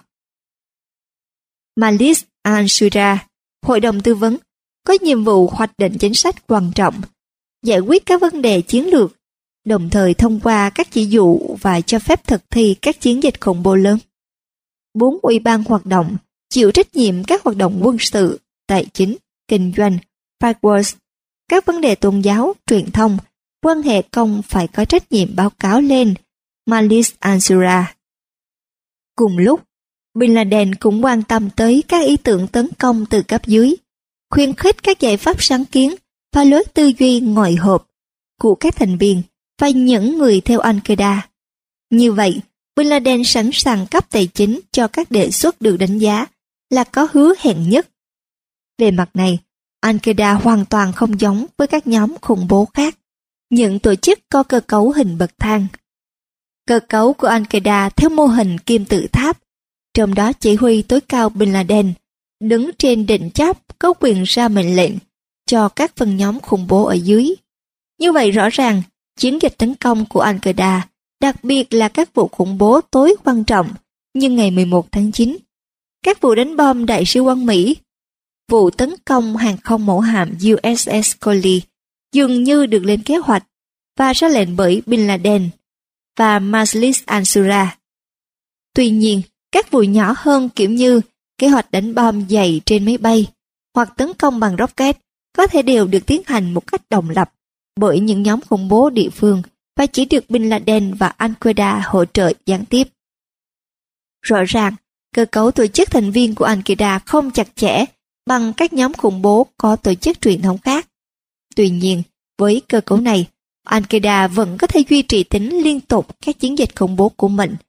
Majlis al-Shura, hội đồng tư vấn, có nhiệm vụ hoạch định chính sách quan trọng, giải quyết các vấn đề chiến lược, đồng thời thông qua các chỉ dụ và cho phép thực thi các chiến dịch khủng bố lớn. 4 ủy ban hoạt động chịu trách nhiệm các hoạt động quân sự, tài chính, kinh doanh, firewalls, các vấn đề tôn giáo, truyền thông, quan hệ công phải có trách nhiệm báo cáo lên Majlis al-Shura. Cùng lúc, Bin Laden cũng quan tâm tới các ý tưởng tấn công từ cấp dưới, khuyến khích các giải pháp sáng kiến và lối tư duy ngoài hộp của các thành viên và những người theo Al-Qaeda. Như vậy, Bin Laden sẵn sàng cấp tài chính cho các đề xuất được đánh giá là có hứa hẹn nhất. Về mặt này, Al-Qaeda hoàn toàn không giống với các nhóm khủng bố khác, những tổ chức có cơ cấu hình bậc thang. Cơ cấu của Al-Qaeda theo mô hình kim tự tháp, trong đó chỉ huy tối cao Bin Laden đứng trên đỉnh chóp có quyền ra mệnh lệnh cho các phân nhóm khủng bố ở dưới. Như vậy rõ ràng, chiến dịch tấn công của Al-Qaeda, đặc biệt là các vụ khủng bố tối quan trọng như ngày 11 tháng 9, các vụ đánh bom đại sứ quán Mỹ, vụ tấn công hàng không mẫu hạm USS Coley dường như được lên kế hoạch và ra lệnh bởi Bin Laden và Majlis al-Shura. Tuy nhiên, các vụ nhỏ hơn kiểu như kế hoạch đánh bom dày trên máy bay hoặc tấn công bằng rocket có thể đều được tiến hành một cách độc lập bởi những nhóm khủng bố địa phương và chỉ được Bin Laden và Al-Qaeda hỗ trợ gián tiếp. Rõ ràng, cơ cấu tổ chức thành viên của Al-Qaeda không chặt chẽ bằng các nhóm khủng bố có tổ chức truyền thống khác. Tuy nhiên, với cơ cấu này, Al-Qaeda vẫn có thể duy trì tính liên tục các chiến dịch khủng bố của mình,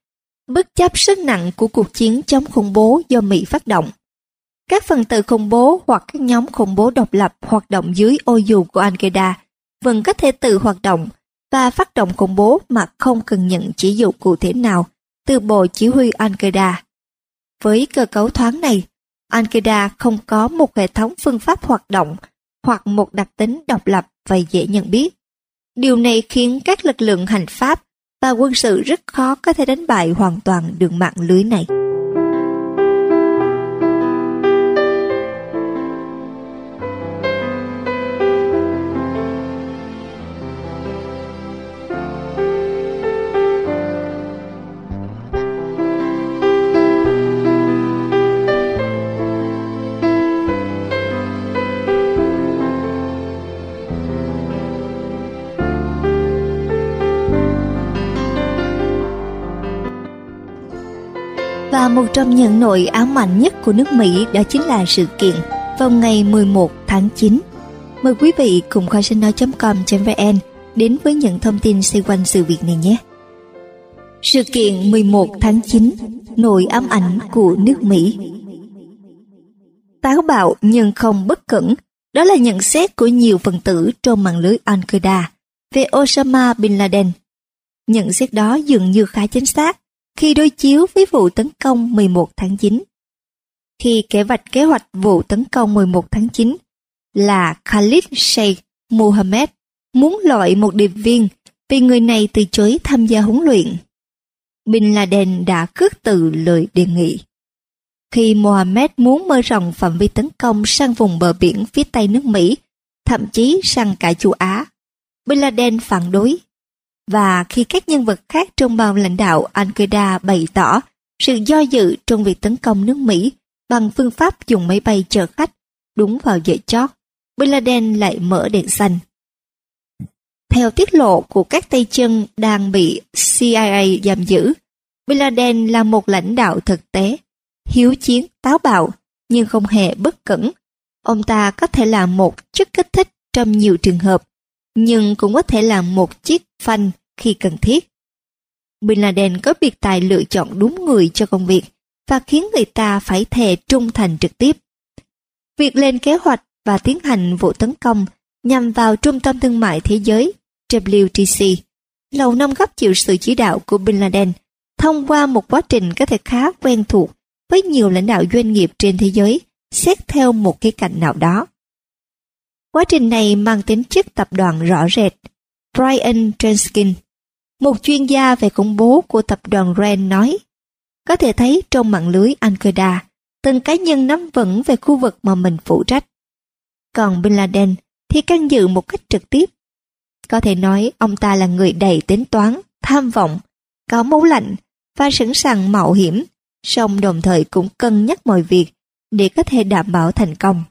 bất chấp sức nặng của cuộc chiến chống khủng bố do Mỹ phát động. Các phần tử khủng bố hoặc các nhóm khủng bố độc lập hoạt động dưới ô dù của Al-Qaeda vẫn có thể tự hoạt động và phát động khủng bố mà không cần nhận chỉ dụ cụ thể nào từ Bộ Chỉ huy Al-Qaeda. Với cơ cấu thoáng này, Al-Qaeda không có một hệ thống phương pháp hoạt động hoặc một đặc tính độc lập và dễ nhận biết. Điều này khiến các lực lượng hành pháp và quân sự rất khó có thể đánh bại hoàn toàn đường mạng lưới này. Và một trong những nỗi ám ảnh nhất của nước Mỹ đó chính là sự kiện vào ngày 11 tháng 9. Mời quý vị cùng kho sách nói.com.vn đến với những thông tin xoay quanh sự việc này nhé. Sự kiện 11 tháng 9, nỗi ám ảnh của nước Mỹ. Táo bạo nhưng không bất cẩn, đó là nhận xét của nhiều phần tử trong mạng lưới Al-Qaeda về Osama Bin Laden. Nhận xét đó dường như khá chính xác khi đối chiếu với vụ tấn công 11 tháng 9. Khi kẻ vạch kế hoạch vụ tấn công 11 tháng 9 là Khalid Sheikh Mohammed muốn loại một điệp viên vì người này từ chối tham gia huấn luyện. Bin Laden đã khước từ lời đề nghị. Khi Mohammed muốn mở rộng phạm vi tấn công sang vùng bờ biển phía tây nước Mỹ, thậm chí sang cả châu Á, Bin Laden phản đối. Và khi các nhân vật khác trong ban lãnh đạo Al-Qaeda bày tỏ sự do dự trong việc tấn công nước Mỹ bằng phương pháp dùng máy bay chở khách, đúng vào giờ chót, Bin Laden lại mở đèn xanh. Theo tiết lộ của các tay chân đang bị CIA giam giữ, Bin Laden là một lãnh đạo thực tế, hiếu chiến, táo bạo, nhưng không hề bất cẩn. Ông ta có thể là một chất kích thích trong nhiều trường hợp, nhưng cũng có thể là một chiếc phanh khi cần thiết. Bin Laden có biệt tài lựa chọn đúng người cho công việc và khiến người ta phải thề trung thành trực tiếp. Việc lên kế hoạch và tiến hành vụ tấn công nhằm vào Trung tâm Thương mại Thế giới WTC, Lầu Năm Góc chịu sự chỉ đạo của Bin Laden thông qua một quá trình có thể khá quen thuộc với nhiều lãnh đạo doanh nghiệp trên thế giới xét theo một cái cạnh nào đó. Quá trình này mang tính chất tập đoàn rõ rệt. Brian Transkin, một chuyên gia về khủng bố của tập đoàn Rand nói, có thể thấy trong mạng lưới Al-Qaeda, từng cá nhân nắm vững về khu vực mà mình phụ trách. Còn Bin Laden thì can dự một cách trực tiếp. Có thể nói ông ta là người đầy tính toán, tham vọng, có máu lạnh và sẵn sàng mạo hiểm, song đồng thời cũng cân nhắc mọi việc để có thể đảm bảo thành công.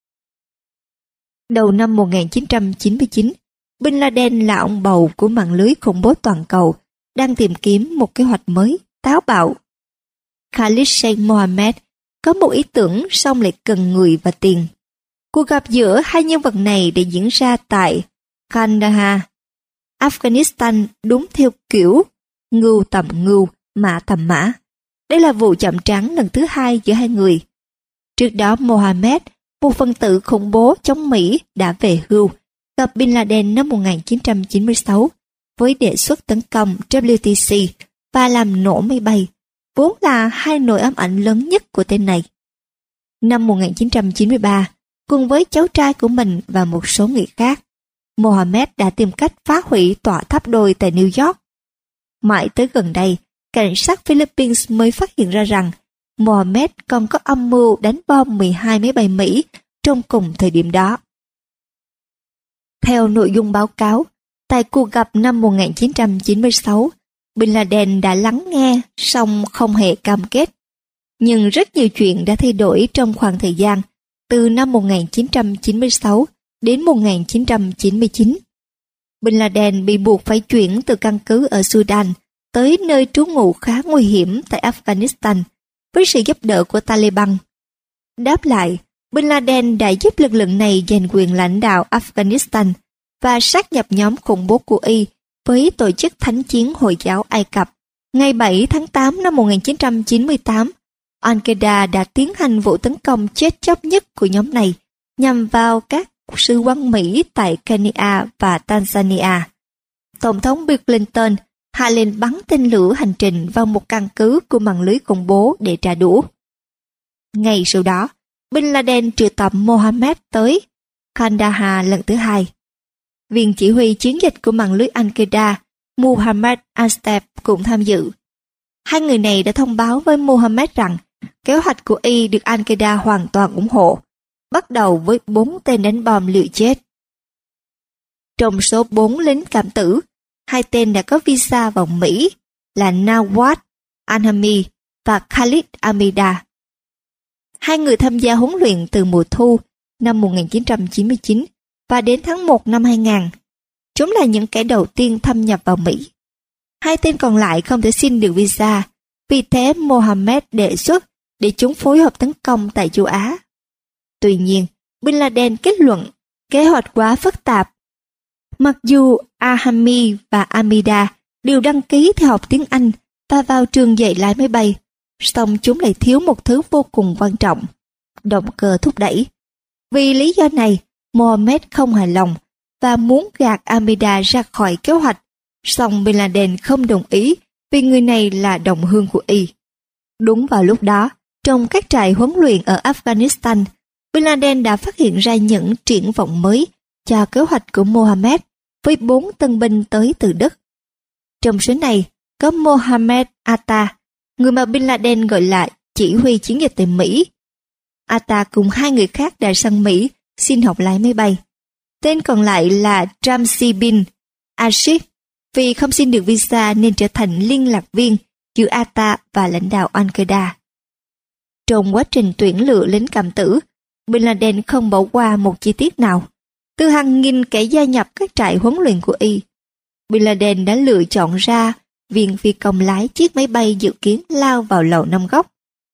Đầu năm 1999, Bin Laden là ông bầu của mạng lưới khủng bố toàn cầu đang tìm kiếm một kế hoạch mới, táo bạo. Khalid Sheikh Mohammed có một ý tưởng song lại cần người và tiền. Cuộc gặp giữa hai nhân vật này đã diễn ra tại Kandahar, Afghanistan, đúng theo kiểu ngưu tầm ngưu, mã tầm mã. Đây là vụ chạm trán lần thứ hai giữa hai người. Trước đó Mohammed, một phần tử khủng bố chống Mỹ đã về hưu, gặp Bin Laden năm 1996 với đề xuất tấn công WTC và làm nổ máy bay, vốn là hai nỗi ám ảnh lớn nhất của tên này. Năm 1993, cùng với cháu trai của mình và một số người khác, Mohammed đã tìm cách phá hủy tòa tháp đôi tại New York. Mãi tới gần đây, cảnh sát Philippines mới phát hiện ra rằng Mohammed còn có âm mưu đánh bom 12 máy bay Mỹ trong cùng thời điểm đó. Theo nội dung báo cáo, tại cuộc gặp năm 1996, Bin Laden đã lắng nghe song không hề cam kết. Nhưng rất nhiều chuyện đã thay đổi trong khoảng thời gian từ năm 1996 đến 1999. Bin Laden bị buộc phải chuyển từ căn cứ ở Sudan tới nơi trú ngụ khá nguy hiểm tại Afghanistan với sự giúp đỡ của Taliban. Đáp lại, Bin Laden đã giúp lực lượng này giành quyền lãnh đạo Afghanistan và sát nhập nhóm khủng bố của Y với tổ chức thánh chiến Hồi giáo Ai Cập Ngày 7 tháng 8 năm 1998, Al-Qaeda đã tiến hành vụ tấn công chết chóc nhất của nhóm này nhằm vào các sứ quán Mỹ tại Kenya và Tanzania. Tổng thống Bill Clinton hạ lệnh bắn tên lửa hành trình vào một căn cứ của mạng lưới khủng bố để trả đũa. Ngày sau đó, Bin Laden triệu tập Mohammed tới Kandahar lần thứ hai. Viên chỉ huy chiến dịch của mạng lưới Al-Qaeda, Muhammad Astef cũng tham dự. Hai người này đã thông báo với Mohammed rằng kế hoạch của y được Al-Qaeda hoàn toàn ủng hộ, bắt đầu với 4 tên đánh bom liều chết. Trong số 4 lính cảm tử, 2 tên đã có visa vào Mỹ là Nawaz Al-Hami và Khalid Amida. Hai người tham gia huấn luyện từ mùa thu năm 1999 và đến tháng 1 năm 2000. Chúng là những kẻ đầu tiên thâm nhập vào Mỹ. 2 tên còn lại không thể xin được visa, vì thế Mohammed đề xuất để chúng phối hợp tấn công tại châu Á. Tuy nhiên, Bin Laden kết luận kế hoạch quá phức tạp. Mặc dù Al-Hami và Amida đều đăng ký theo học tiếng Anh và vào trường dạy lái máy bay, song chúng lại thiếu một thứ vô cùng quan trọng: động cơ thúc đẩy. Vì lý do này, Mohammed không hài lòng và muốn gạt Amida ra khỏi kế hoạch, song Bin Laden không đồng ý vì người này là đồng hương của y. Đúng vào lúc đó, trong các trại huấn luyện ở Afghanistan, Bin Laden đã phát hiện ra những triển vọng mới cho kế hoạch của Mohammed với 4 tân binh tới từ Đức. Trong số này có Mohammed Atta, người mà Bin Laden gọi là chỉ huy chiến dịch tại Mỹ. Atta cùng 2 người khác đã sang Mỹ xin học lái máy bay. Tên còn lại là Ramzi bin Ashik, vì không xin được visa nên trở thành liên lạc viên giữa Atta và lãnh đạo Al-Qaeda. Trong quá trình tuyển lựa lính cảm tử, Bin Laden không bỏ qua một chi tiết nào. Từ hàng nghìn kẻ gia nhập các trại huấn luyện của y, Bin Laden đã lựa chọn ra viên phi công lái chiếc máy bay dự kiến lao vào lầu Năm Góc,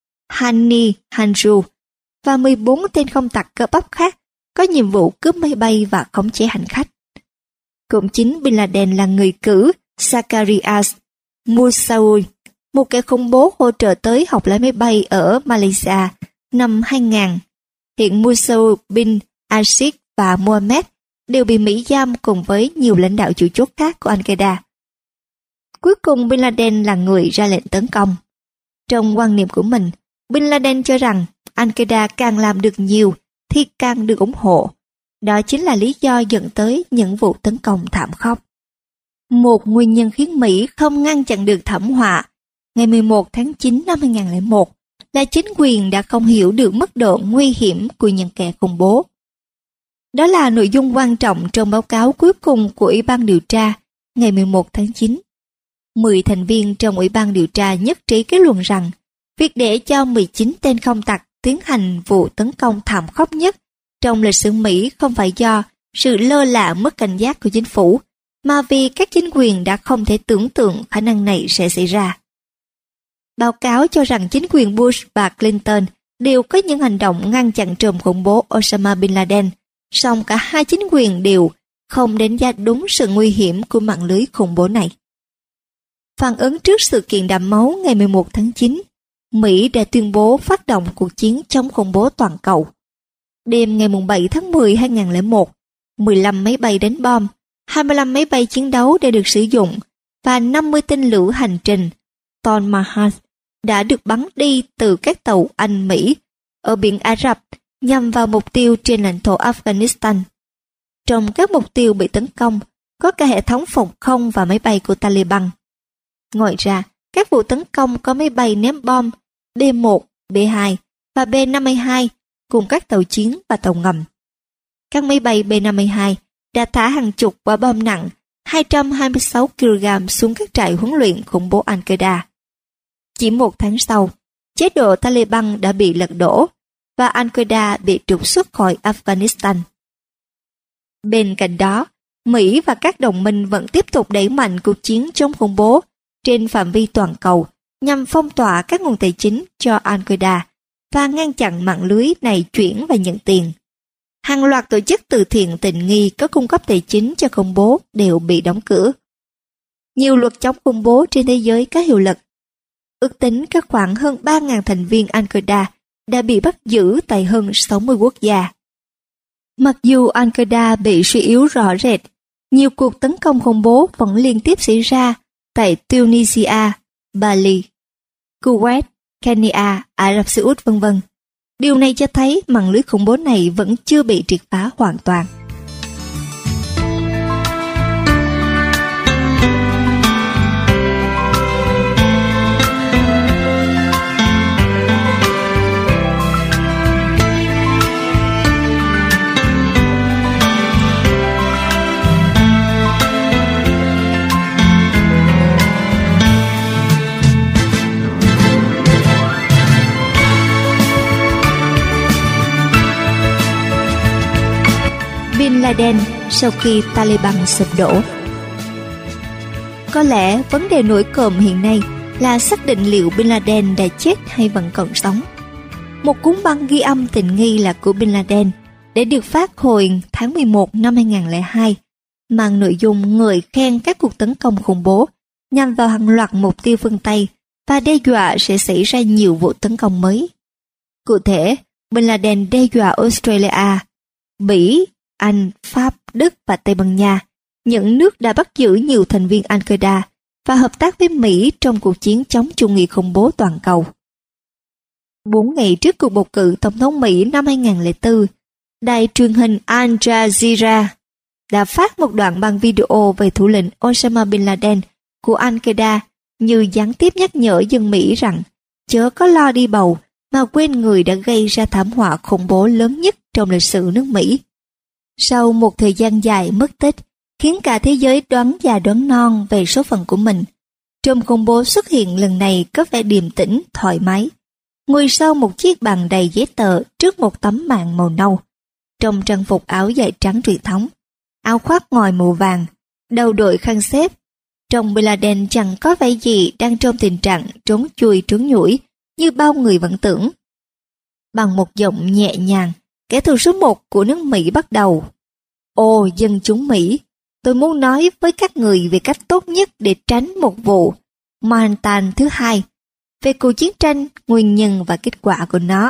Hani Hanju, và 14 tên không tặc cơ bắp khác có nhiệm vụ cướp máy bay và khống chế hành khách. Cũng chính Bin Laden là người cử Zacharias Moussaoui, một kẻ khủng bố hỗ trợ tới học lái máy bay ở Malaysia năm 2000. Hiện Moussaoui bin Ashik và Mohammed đều bị Mỹ giam cùng với nhiều lãnh đạo chủ chốt khác của Al-Qaeda. Cuối cùng Bin Laden là người ra lệnh tấn công. Trong quan niệm của mình, Bin Laden cho rằng Al-Qaeda càng làm được nhiều thì càng được ủng hộ. Đó chính là lý do dẫn tới những vụ tấn công thảm khốc. Một nguyên nhân khiến Mỹ không ngăn chặn được thảm họa ngày 11 tháng 9 năm 2001 là chính quyền đã không hiểu được mức độ nguy hiểm của những kẻ khủng bố. Đó là nội dung quan trọng trong báo cáo cuối cùng của Ủy ban điều tra ngày 11 tháng 9. 10 thành viên trong Ủy ban điều tra nhất trí kết luận rằng việc để cho 19 tên không tặc tiến hành vụ tấn công thảm khốc nhất trong lịch sử Mỹ không phải do sự lơ là mất cảnh giác của chính phủ, mà vì các chính quyền đã không thể tưởng tượng khả năng này sẽ xảy ra. Báo cáo cho rằng chính quyền Bush và Clinton đều có những hành động ngăn chặn trùm khủng bố Osama Bin Laden, song cả hai chính quyền đều không đánh giá đúng sự nguy hiểm của mạng lưới khủng bố này. Phản ứng trước sự kiện đẫm máu ngày 11 tháng 9, Mỹ đã tuyên bố phát động cuộc chiến chống khủng bố toàn cầu. Đêm ngày 7 tháng 10 2001, 15 máy bay đánh bom, 25 máy bay chiến đấu đã được sử dụng và 50 tên lửa hành trình Tomahawk đã được bắn đi từ các tàu Anh-Mỹ ở biển Ả Rập nhằm vào mục tiêu trên lãnh thổ Afghanistan. Trong các mục tiêu bị tấn công có cả hệ thống phòng không và máy bay của Taliban. Ngoài ra, các vụ tấn công có máy bay ném bom B-1, B-2 và B-52 cùng các tàu chiến và tàu ngầm. Các máy bay B-52 đã thả hàng chục quả bom nặng 226 kg xuống các trại huấn luyện khủng bố Al-Qaeda. Chỉ một tháng sau, chế độ Taliban đã bị lật đổ và Al-Qaeda bị trục xuất khỏi Afghanistan. Bên cạnh đó, Mỹ và các đồng minh vẫn tiếp tục đẩy mạnh cuộc chiến chống khủng bố trên phạm vi toàn cầu nhằm phong tỏa các nguồn tài chính cho Al-Qaeda và ngăn chặn mạng lưới này chuyển và nhận tiền. Hàng loạt tổ chức từ thiện tình nghi có cung cấp tài chính cho khủng bố đều bị đóng cửa. nhiều luật chống khủng bố trên thế giới có hiệu lực. Ước tính có khoảng hơn 3.000 thành viên Al-Qaeda đã bị bắt giữ tại hơn 60 quốc gia. Mặc dù Al-Qaeda bị suy yếu rõ rệt, nhiều cuộc tấn công khủng bố vẫn liên tiếp xảy ra tại Tunisia, Bali, Kuwait, Kenya, Ả Rập Xê Út v.v. Điều này cho thấy mạng lưới khủng bố này vẫn chưa bị triệt phá hoàn toàn. Bin Laden sau khi Taliban sụp đổ. Có lẽ vấn đề nổi cộm hiện nay là xác định liệu Bin Laden đã chết hay vẫn còn sống. Một cuốn băng ghi âm tình nghi là của Bin Laden đã được phát hồi tháng 11 năm 2002, mang nội dung ngợi khen các cuộc tấn công khủng bố nhằm vào hàng loạt mục tiêu phương Tây và đe dọa sẽ xảy ra nhiều vụ tấn công mới. Cụ thể, Bin Laden đe dọa Australia, Bỉ, Anh, Pháp, Đức và Tây Ban Nha, những nước đã bắt giữ nhiều thành viên Al-Qaeda và hợp tác với Mỹ trong cuộc chiến chống chủ nghĩa khủng bố toàn cầu. 4 ngày trước cuộc bầu cử Tổng thống Mỹ năm 2004, đài truyền hình Al Jazeera đã phát một đoạn băng video về thủ lĩnh Osama Bin Laden của Al-Qaeda như gián tiếp nhắc nhở dân Mỹ rằng chớ có lo đi bầu mà quên người đã gây ra thảm họa khủng bố lớn nhất trong lịch sử nước Mỹ. Sau một thời gian dài mất tích, khiến cả thế giới đoán già đoán non về số phận của mình, trùm khủng bố xuất hiện lần này có vẻ điềm tĩnh, thoải mái, ngồi sau một chiếc bàn đầy giấy tờ trước một tấm màn màu nâu, trong trang phục áo dài trắng truyền thống, áo khoác ngòi màu vàng, đầu đội khăn xếp. Trong Bin Laden chẳng có vẻ gì đang trong tình trạng trốn chui trốn nhủi như bao người vẫn tưởng. Bằng một giọng nhẹ nhàng, kẻ thù số 1 của nước Mỹ bắt đầu. Ồ dân chúng Mỹ, tôi muốn nói với các người về cách tốt nhất để tránh một vụ Manhattan thứ hai, về cuộc chiến tranh, nguyên nhân và kết quả của nó.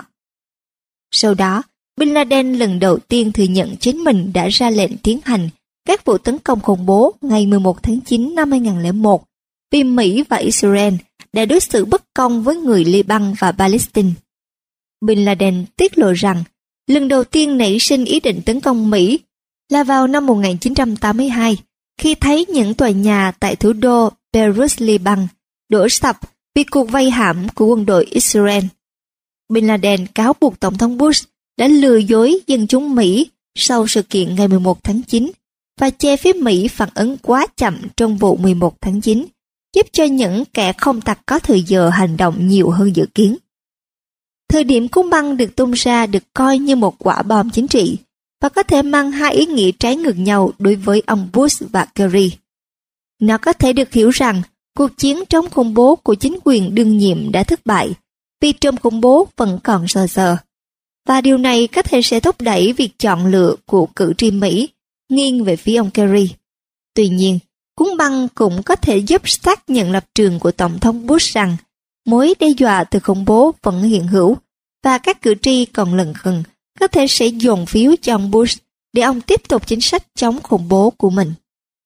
Sau đó, Bin Laden lần đầu tiên thừa nhận chính mình đã ra lệnh tiến hành các vụ tấn công khủng bố ngày 11 tháng 9 năm 2001 vì Mỹ và Israel đã đối xử bất công với người Liban và Palestine. Bin Laden tiết lộ rằng lần đầu tiên nảy sinh ý định tấn công Mỹ là vào năm 1982 khi thấy những tòa nhà tại thủ đô Beirut, Liban đổ sập vì cuộc vây hãm của quân đội Israel. Bin Laden cáo buộc Tổng thống Bush đã lừa dối dân chúng Mỹ sau sự kiện ngày 11 tháng 9 và che phía Mỹ phản ứng quá chậm trong vụ 11 tháng 9, giúp cho những kẻ không tặc có thời giờ hành động nhiều hơn dự kiến. Thời điểm cuốn băng được tung ra được coi như một quả bom chính trị và có thể mang hai ý nghĩa trái ngược nhau đối với ông Bush và Kerry. Nó có thể được hiểu rằng cuộc chiến chống khủng bố của chính quyền đương nhiệm đã thất bại vì trùm khủng bố vẫn còn sờ sờ. Và điều này có thể sẽ thúc đẩy việc chọn lựa của cử tri Mỹ nghiêng về phía ông Kerry. Tuy nhiên, cuốn băng cũng có thể giúp xác nhận lập trường của Tổng thống Bush rằng mối đe dọa từ khủng bố vẫn hiện hữu và các cử tri còn lẩn khừng có thể sẽ dồn phiếu cho ông Bush để ông tiếp tục chính sách chống khủng bố của mình.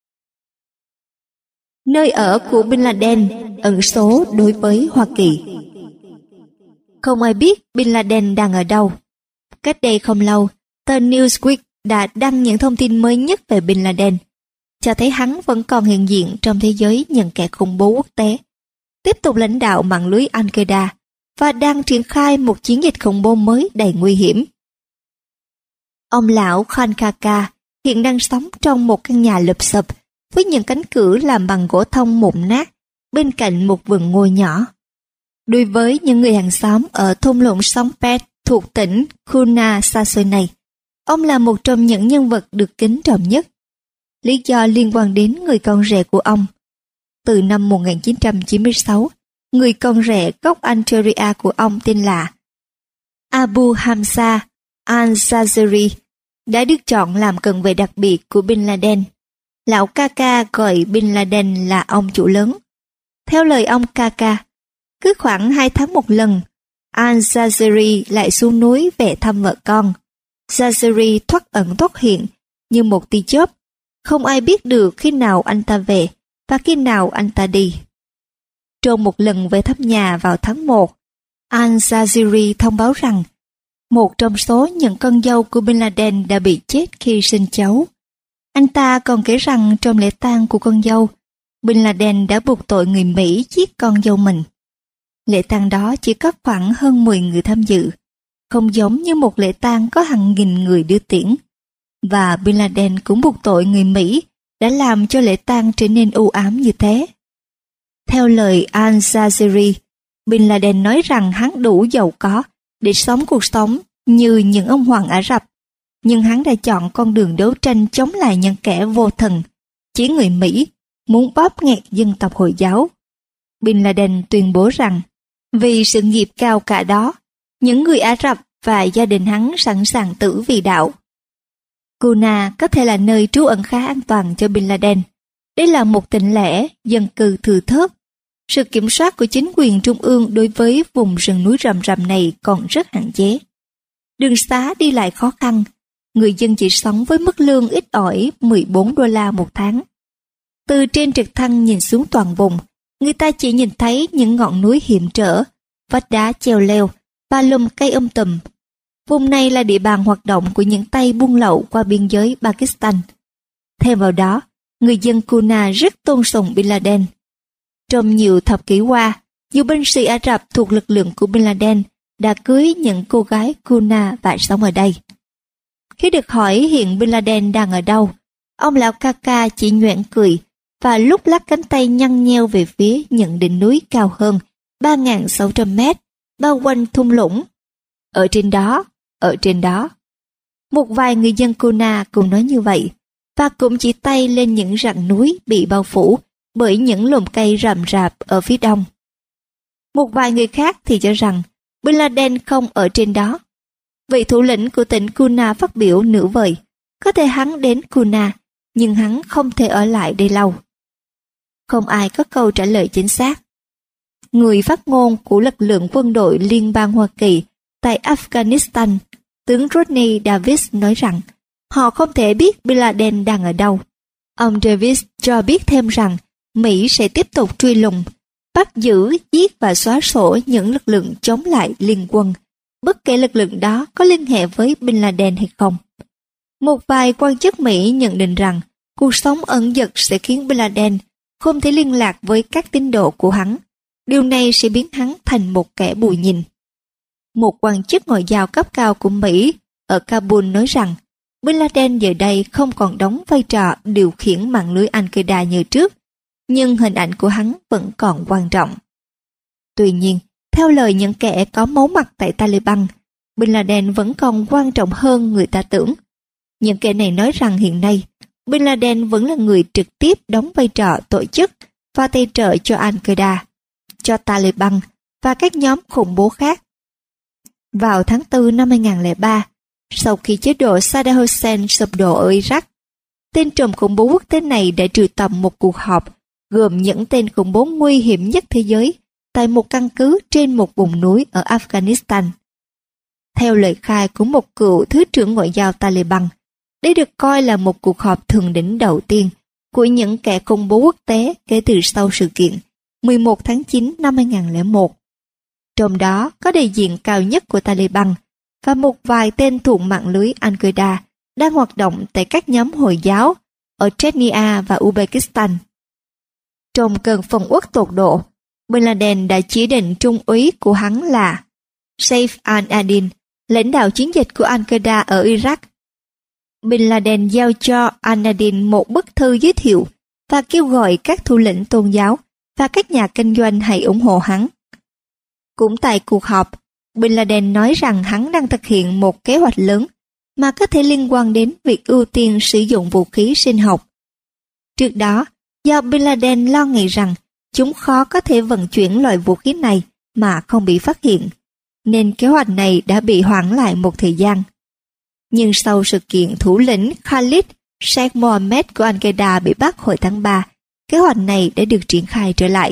Nơi ở của Bin Laden ẩn số đối với Hoa Kỳ. Không ai biết Bin Laden đang ở đâu. Cách đây không lâu, tờ Newsweek đã đăng những thông tin mới nhất về Bin Laden, cho thấy hắn vẫn còn hiện diện trong thế giới những kẻ khủng bố quốc tế, tiếp tục lãnh đạo mạng lưới Al-Qaeda và đang triển khai một chiến dịch khủng bố mới đầy nguy hiểm. Ông lão Khan Kaka hiện đang sống trong một căn nhà lụp xụp với những cánh cửa làm bằng gỗ thông mục nát bên cạnh một vườn ngôi nhỏ. Đối với những người hàng xóm ở thôn lũng Sông Pet thuộc tỉnh Khuna xa xôi này, ông là một trong những nhân vật được kính trọng nhất. Lý do liên quan đến người con rể của ông. Từ năm 1996, người con rể gốc Algeria của ông tên là Abu Hamza al-Zawahiri đã được chọn làm cận vệ đặc biệt của Bin Laden. lão Kaka gọi Bin Laden là ông chủ lớn. Theo lời ông Kaka, cứ khoảng 2 tháng một lần, al-Zawahiri lại xuống núi về thăm vợ con. Zawahiri thoắt ẩn thoắt hiện như một tia chớp, không ai biết được khi nào anh ta về và khi nào anh ta đi. Trong một lần về thăm nhà vào tháng 1, al-Zawahiri thông báo rằng một trong số những con dâu của Bin Laden đã bị chết khi sinh cháu. Anh ta còn kể rằng trong lễ tang của con dâu, Bin Laden đã buộc tội người Mỹ giết con dâu mình. Lễ tang đó chỉ có khoảng hơn 10 người tham dự, không giống như một lễ tang có hàng nghìn người đưa tiễn. Và Bin Laden cũng buộc tội người Mỹ đã làm cho lễ tang trở nên u ám như thế. Theo lời al-Zawahiri, Bin Laden nói rằng hắn đủ giàu có để sống cuộc sống như những ông hoàng Ả Rập, nhưng hắn đã chọn con đường đấu tranh chống lại những kẻ vô thần, chỉ người Mỹ, muốn bóp nghẹt dân tộc Hồi giáo. Bin Laden tuyên bố rằng, vì sự nghiệp cao cả đó, những người Ả Rập và gia đình hắn sẵn sàng tử vì đạo. Cuna có thể là nơi trú ẩn khá an toàn cho Bin Laden. Đây là một tỉnh lẻ, dân cư thưa thớt. Sự kiểm soát của chính quyền trung ương đối với vùng rừng núi rậm rậm này còn rất hạn chế. Đường xá đi lại khó khăn, người dân chỉ sống với mức lương ít ỏi $14 một tháng. Từ trên trực thăng nhìn xuống toàn vùng, người ta chỉ nhìn thấy những ngọn núi hiểm trở, vách đá treo leo và lùm cây tùm. Vùng này là địa bàn hoạt động của những tay buôn lậu qua biên giới Pakistan. Thêm vào đó, người dân Cuna rất tôn sùng Bin Laden. Trong nhiều thập kỷ qua, nhiều binh sĩ Ả Rập thuộc lực lượng của Bin Laden đã cưới những cô gái Cuna và sống ở đây. Khi được hỏi hiện Bin Laden đang ở đâu, ông lão Kaka chỉ nhoẻn cười và lúc lắc cánh tay nhăn nheo về phía những đỉnh núi cao hơn 3.600 mét, bao quanh thung lũng. Ở trên đó. Một vài người dân Cuna cũng nói như vậy, và cũng chỉ tay lên những rặng núi bị bao phủ bởi những lùm cây rậm rạp ở phía đông. Một vài người khác thì cho rằng Bin Laden không ở trên đó. Vị thủ lĩnh của tỉnh Cuna phát biểu nửa vời, có thể hắn đến Cuna, nhưng hắn không thể ở lại đây lâu. Không ai có câu trả lời chính xác. Người phát ngôn của lực lượng quân đội Liên bang Hoa Kỳ tại Afghanistan, tướng Rodney Davis nói rằng họ không thể biết Bin Laden đang ở đâu. Ông Davis cho biết thêm rằng Mỹ sẽ tiếp tục truy lùng, bắt giữ, giết và xóa sổ những lực lượng chống lại liên quân, bất kể lực lượng đó có liên hệ với Bin Laden hay không. Một vài quan chức Mỹ nhận định rằng cuộc sống ẩn dật sẽ khiến Bin Laden không thể liên lạc với các tín đồ của hắn. Điều này sẽ biến hắn thành một kẻ bùi nhìn. Một quan chức ngoại giao cấp cao của Mỹ ở Kabul nói rằng Bin Laden giờ đây không còn đóng vai trò điều khiển mạng lưới Al-Qaeda như trước, nhưng hình ảnh của hắn vẫn còn quan trọng. Tuy nhiên, theo lời những kẻ có máu mặt tại Taliban, Bin Laden vẫn còn quan trọng hơn người ta tưởng. Những kẻ này nói rằng hiện nay, Bin Laden vẫn là người trực tiếp đóng vai trò tổ chức và tài trợ cho Al-Qaeda, cho Taliban và các nhóm khủng bố khác. Vào tháng 4 năm 2003, sau khi chế độ Saddam Hussein sụp đổ ở Iraq, tên trùm khủng bố quốc tế này đã triệu tập một cuộc họp gồm những tên khủng bố nguy hiểm nhất thế giới tại một căn cứ trên một vùng núi ở Afghanistan. Theo lời khai của một cựu thứ trưởng ngoại giao Taliban, đây được coi là một cuộc họp thượng đỉnh đầu tiên của những kẻ khủng bố quốc tế kể từ sau sự kiện 11 tháng 9 năm 2001. Trong đó có đại diện cao nhất của Taliban và một vài tên thuộc mạng lưới Al-Qaeda đang hoạt động tại các nhóm Hồi giáo ở Chechnya và Uzbekistan. Trong cơn phong uất tột độ, Bin Laden đã chỉ định trung úy của hắn là Saif al-Adin, lãnh đạo chiến dịch của Al-Qaeda ở Iraq. Bin Laden giao cho al-Adin một bức thư giới thiệu và kêu gọi các thủ lĩnh tôn giáo và các nhà kinh doanh hãy ủng hộ hắn. Cũng tại cuộc họp, Bin Laden nói rằng hắn đang thực hiện một kế hoạch lớn mà có thể liên quan đến việc ưu tiên sử dụng vũ khí sinh học. Trước đó, do Bin Laden lo ngại rằng chúng khó có thể vận chuyển loại vũ khí này mà không bị phát hiện, nên kế hoạch này đã bị hoãn lại một thời gian. Nhưng sau sự kiện thủ lĩnh Khalid Sheikh Mohammed của Al-Qaeda bị bắt hồi tháng 3, kế hoạch này đã được triển khai trở lại.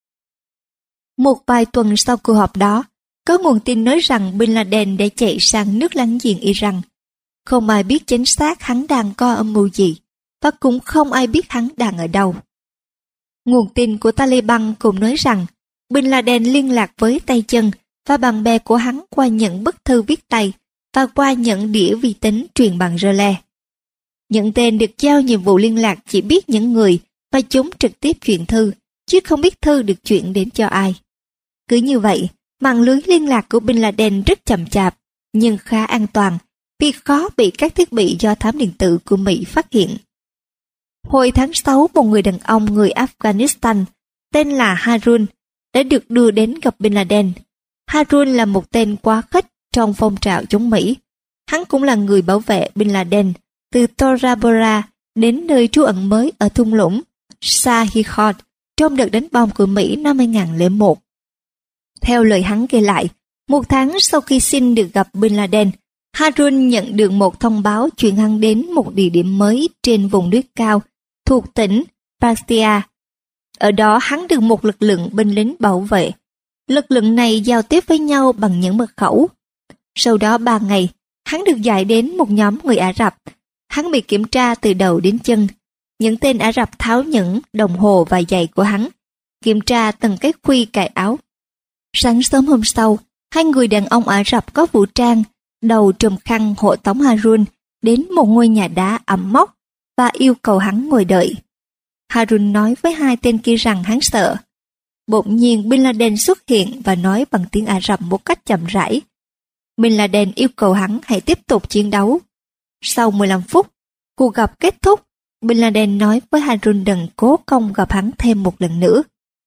Một vài tuần sau cuộc họp đó, có nguồn tin nói rằng Bin Laden đã chạy sang nước láng giềng Iran. Không ai biết chính xác hắn đang có âm mưu gì, và cũng không ai biết hắn đang ở đâu. Nguồn tin của Taliban cũng nói rằng Bin Laden liên lạc với tay chân và bạn bè của hắn qua những bức thư viết tay và qua những đĩa vi tính truyền bằng rơ le. Những tên được giao nhiệm vụ liên lạc chỉ biết những người và chúng trực tiếp chuyển thư, chứ không biết thư được chuyển đến cho ai. Cứ như vậy, mạng lưới liên lạc của Bin Laden rất chậm chạp, nhưng khá an toàn, vì khó bị các thiết bị do thám điện tử của Mỹ phát hiện. Hồi tháng 6, một người đàn ông người Afghanistan tên là Harun đã được đưa đến gặp Bin Laden. Harun là một tên quá khích trong phong trào chống Mỹ. Hắn cũng là người bảo vệ Bin Laden từ Tora Bora đến nơi trú ẩn mới ở thung lũng Shahikot trong đợt đánh bom của Mỹ năm 2001. Theo lời hắn kể lại, một tháng sau khi xin được gặp Bin Laden, Harun nhận được một thông báo chuyển hắn đến một địa điểm mới trên vùng núi cao thuộc tỉnh Bastia. Ở đó hắn được một lực lượng binh lính bảo vệ. Lực lượng này giao tiếp với nhau bằng những mật khẩu. Sau đó 3 ngày, hắn được giải đến một nhóm người Ả Rập. Hắn bị kiểm tra từ đầu đến chân. Những tên Ả Rập tháo những đồng hồ và giày của hắn, kiểm tra từng cái khuy cài áo. Sáng sớm hôm sau, hai người đàn ông Ả Rập có vũ trang, đầu trùm khăn hộ tống Harun đến một ngôi nhà đá ẩm mốc và yêu cầu hắn ngồi đợi. Harun nói với hai tên kia rằng hắn sợ. Bỗng nhiên Bin Laden xuất hiện và nói bằng tiếng Ả Rập một cách chậm rãi. Bin Laden yêu cầu hắn hãy tiếp tục chiến đấu. Sau 15 phút, cuộc gặp kết thúc. Bin Laden nói với Harun đừng cố công gặp hắn thêm một lần nữa.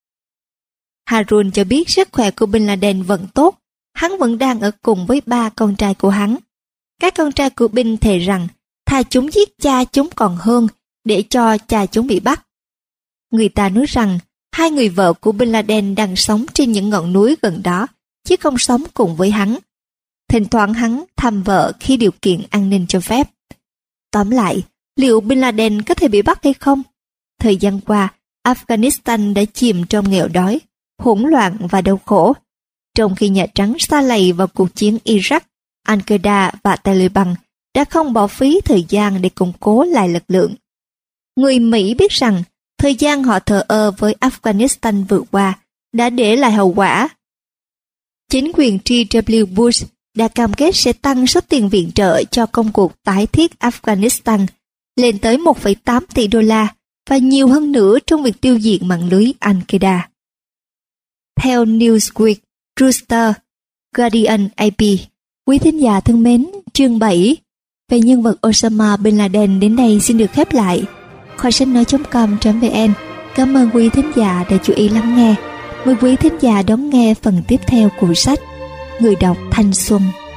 Harun cho biết sức khỏe của Bin Laden vẫn tốt. Hắn vẫn đang ở cùng với 3 con trai của hắn. Các con trai của Bin thề rằng thà chúng giết cha chúng còn hơn để cho cha chúng bị bắt. Người ta nói rằng hai người vợ của Bin Laden đang sống trên những ngọn núi gần đó, chứ không sống cùng với hắn. Thỉnh thoảng hắn thăm vợ khi điều kiện an ninh cho phép. Tóm lại, liệu Bin Laden có thể bị bắt hay không? Thời gian qua, Afghanistan đã chìm trong nghèo đói, hỗn loạn và đau khổ. Trong khi Nhà Trắng sa lầy vào cuộc chiến Iraq, Al-Qaeda và Taliban đã không bỏ phí thời gian để củng cố lại lực lượng. Người Mỹ biết rằng thời gian họ thờ ơ với Afghanistan vừa qua đã để lại hậu quả. Chính quyền G.W. Bush đã cam kết sẽ tăng số tiền viện trợ cho công cuộc tái thiết Afghanistan lên tới 1,8 tỷ đô la và nhiều hơn nữa trong việc tiêu diệt mạng lưới Al-Qaeda. Theo Newsweek, Reuters, Guardian, AP, quý thính giả thân mến, chương 7 về nhân vật Osama Bin Laden đến đây xin được khép lại. Kho sách nói.com.vn cảm ơn quý thính giả đã chú ý lắng nghe. Mời quý thính giả đón nghe phần tiếp theo của sách Người đọc thanh xuân.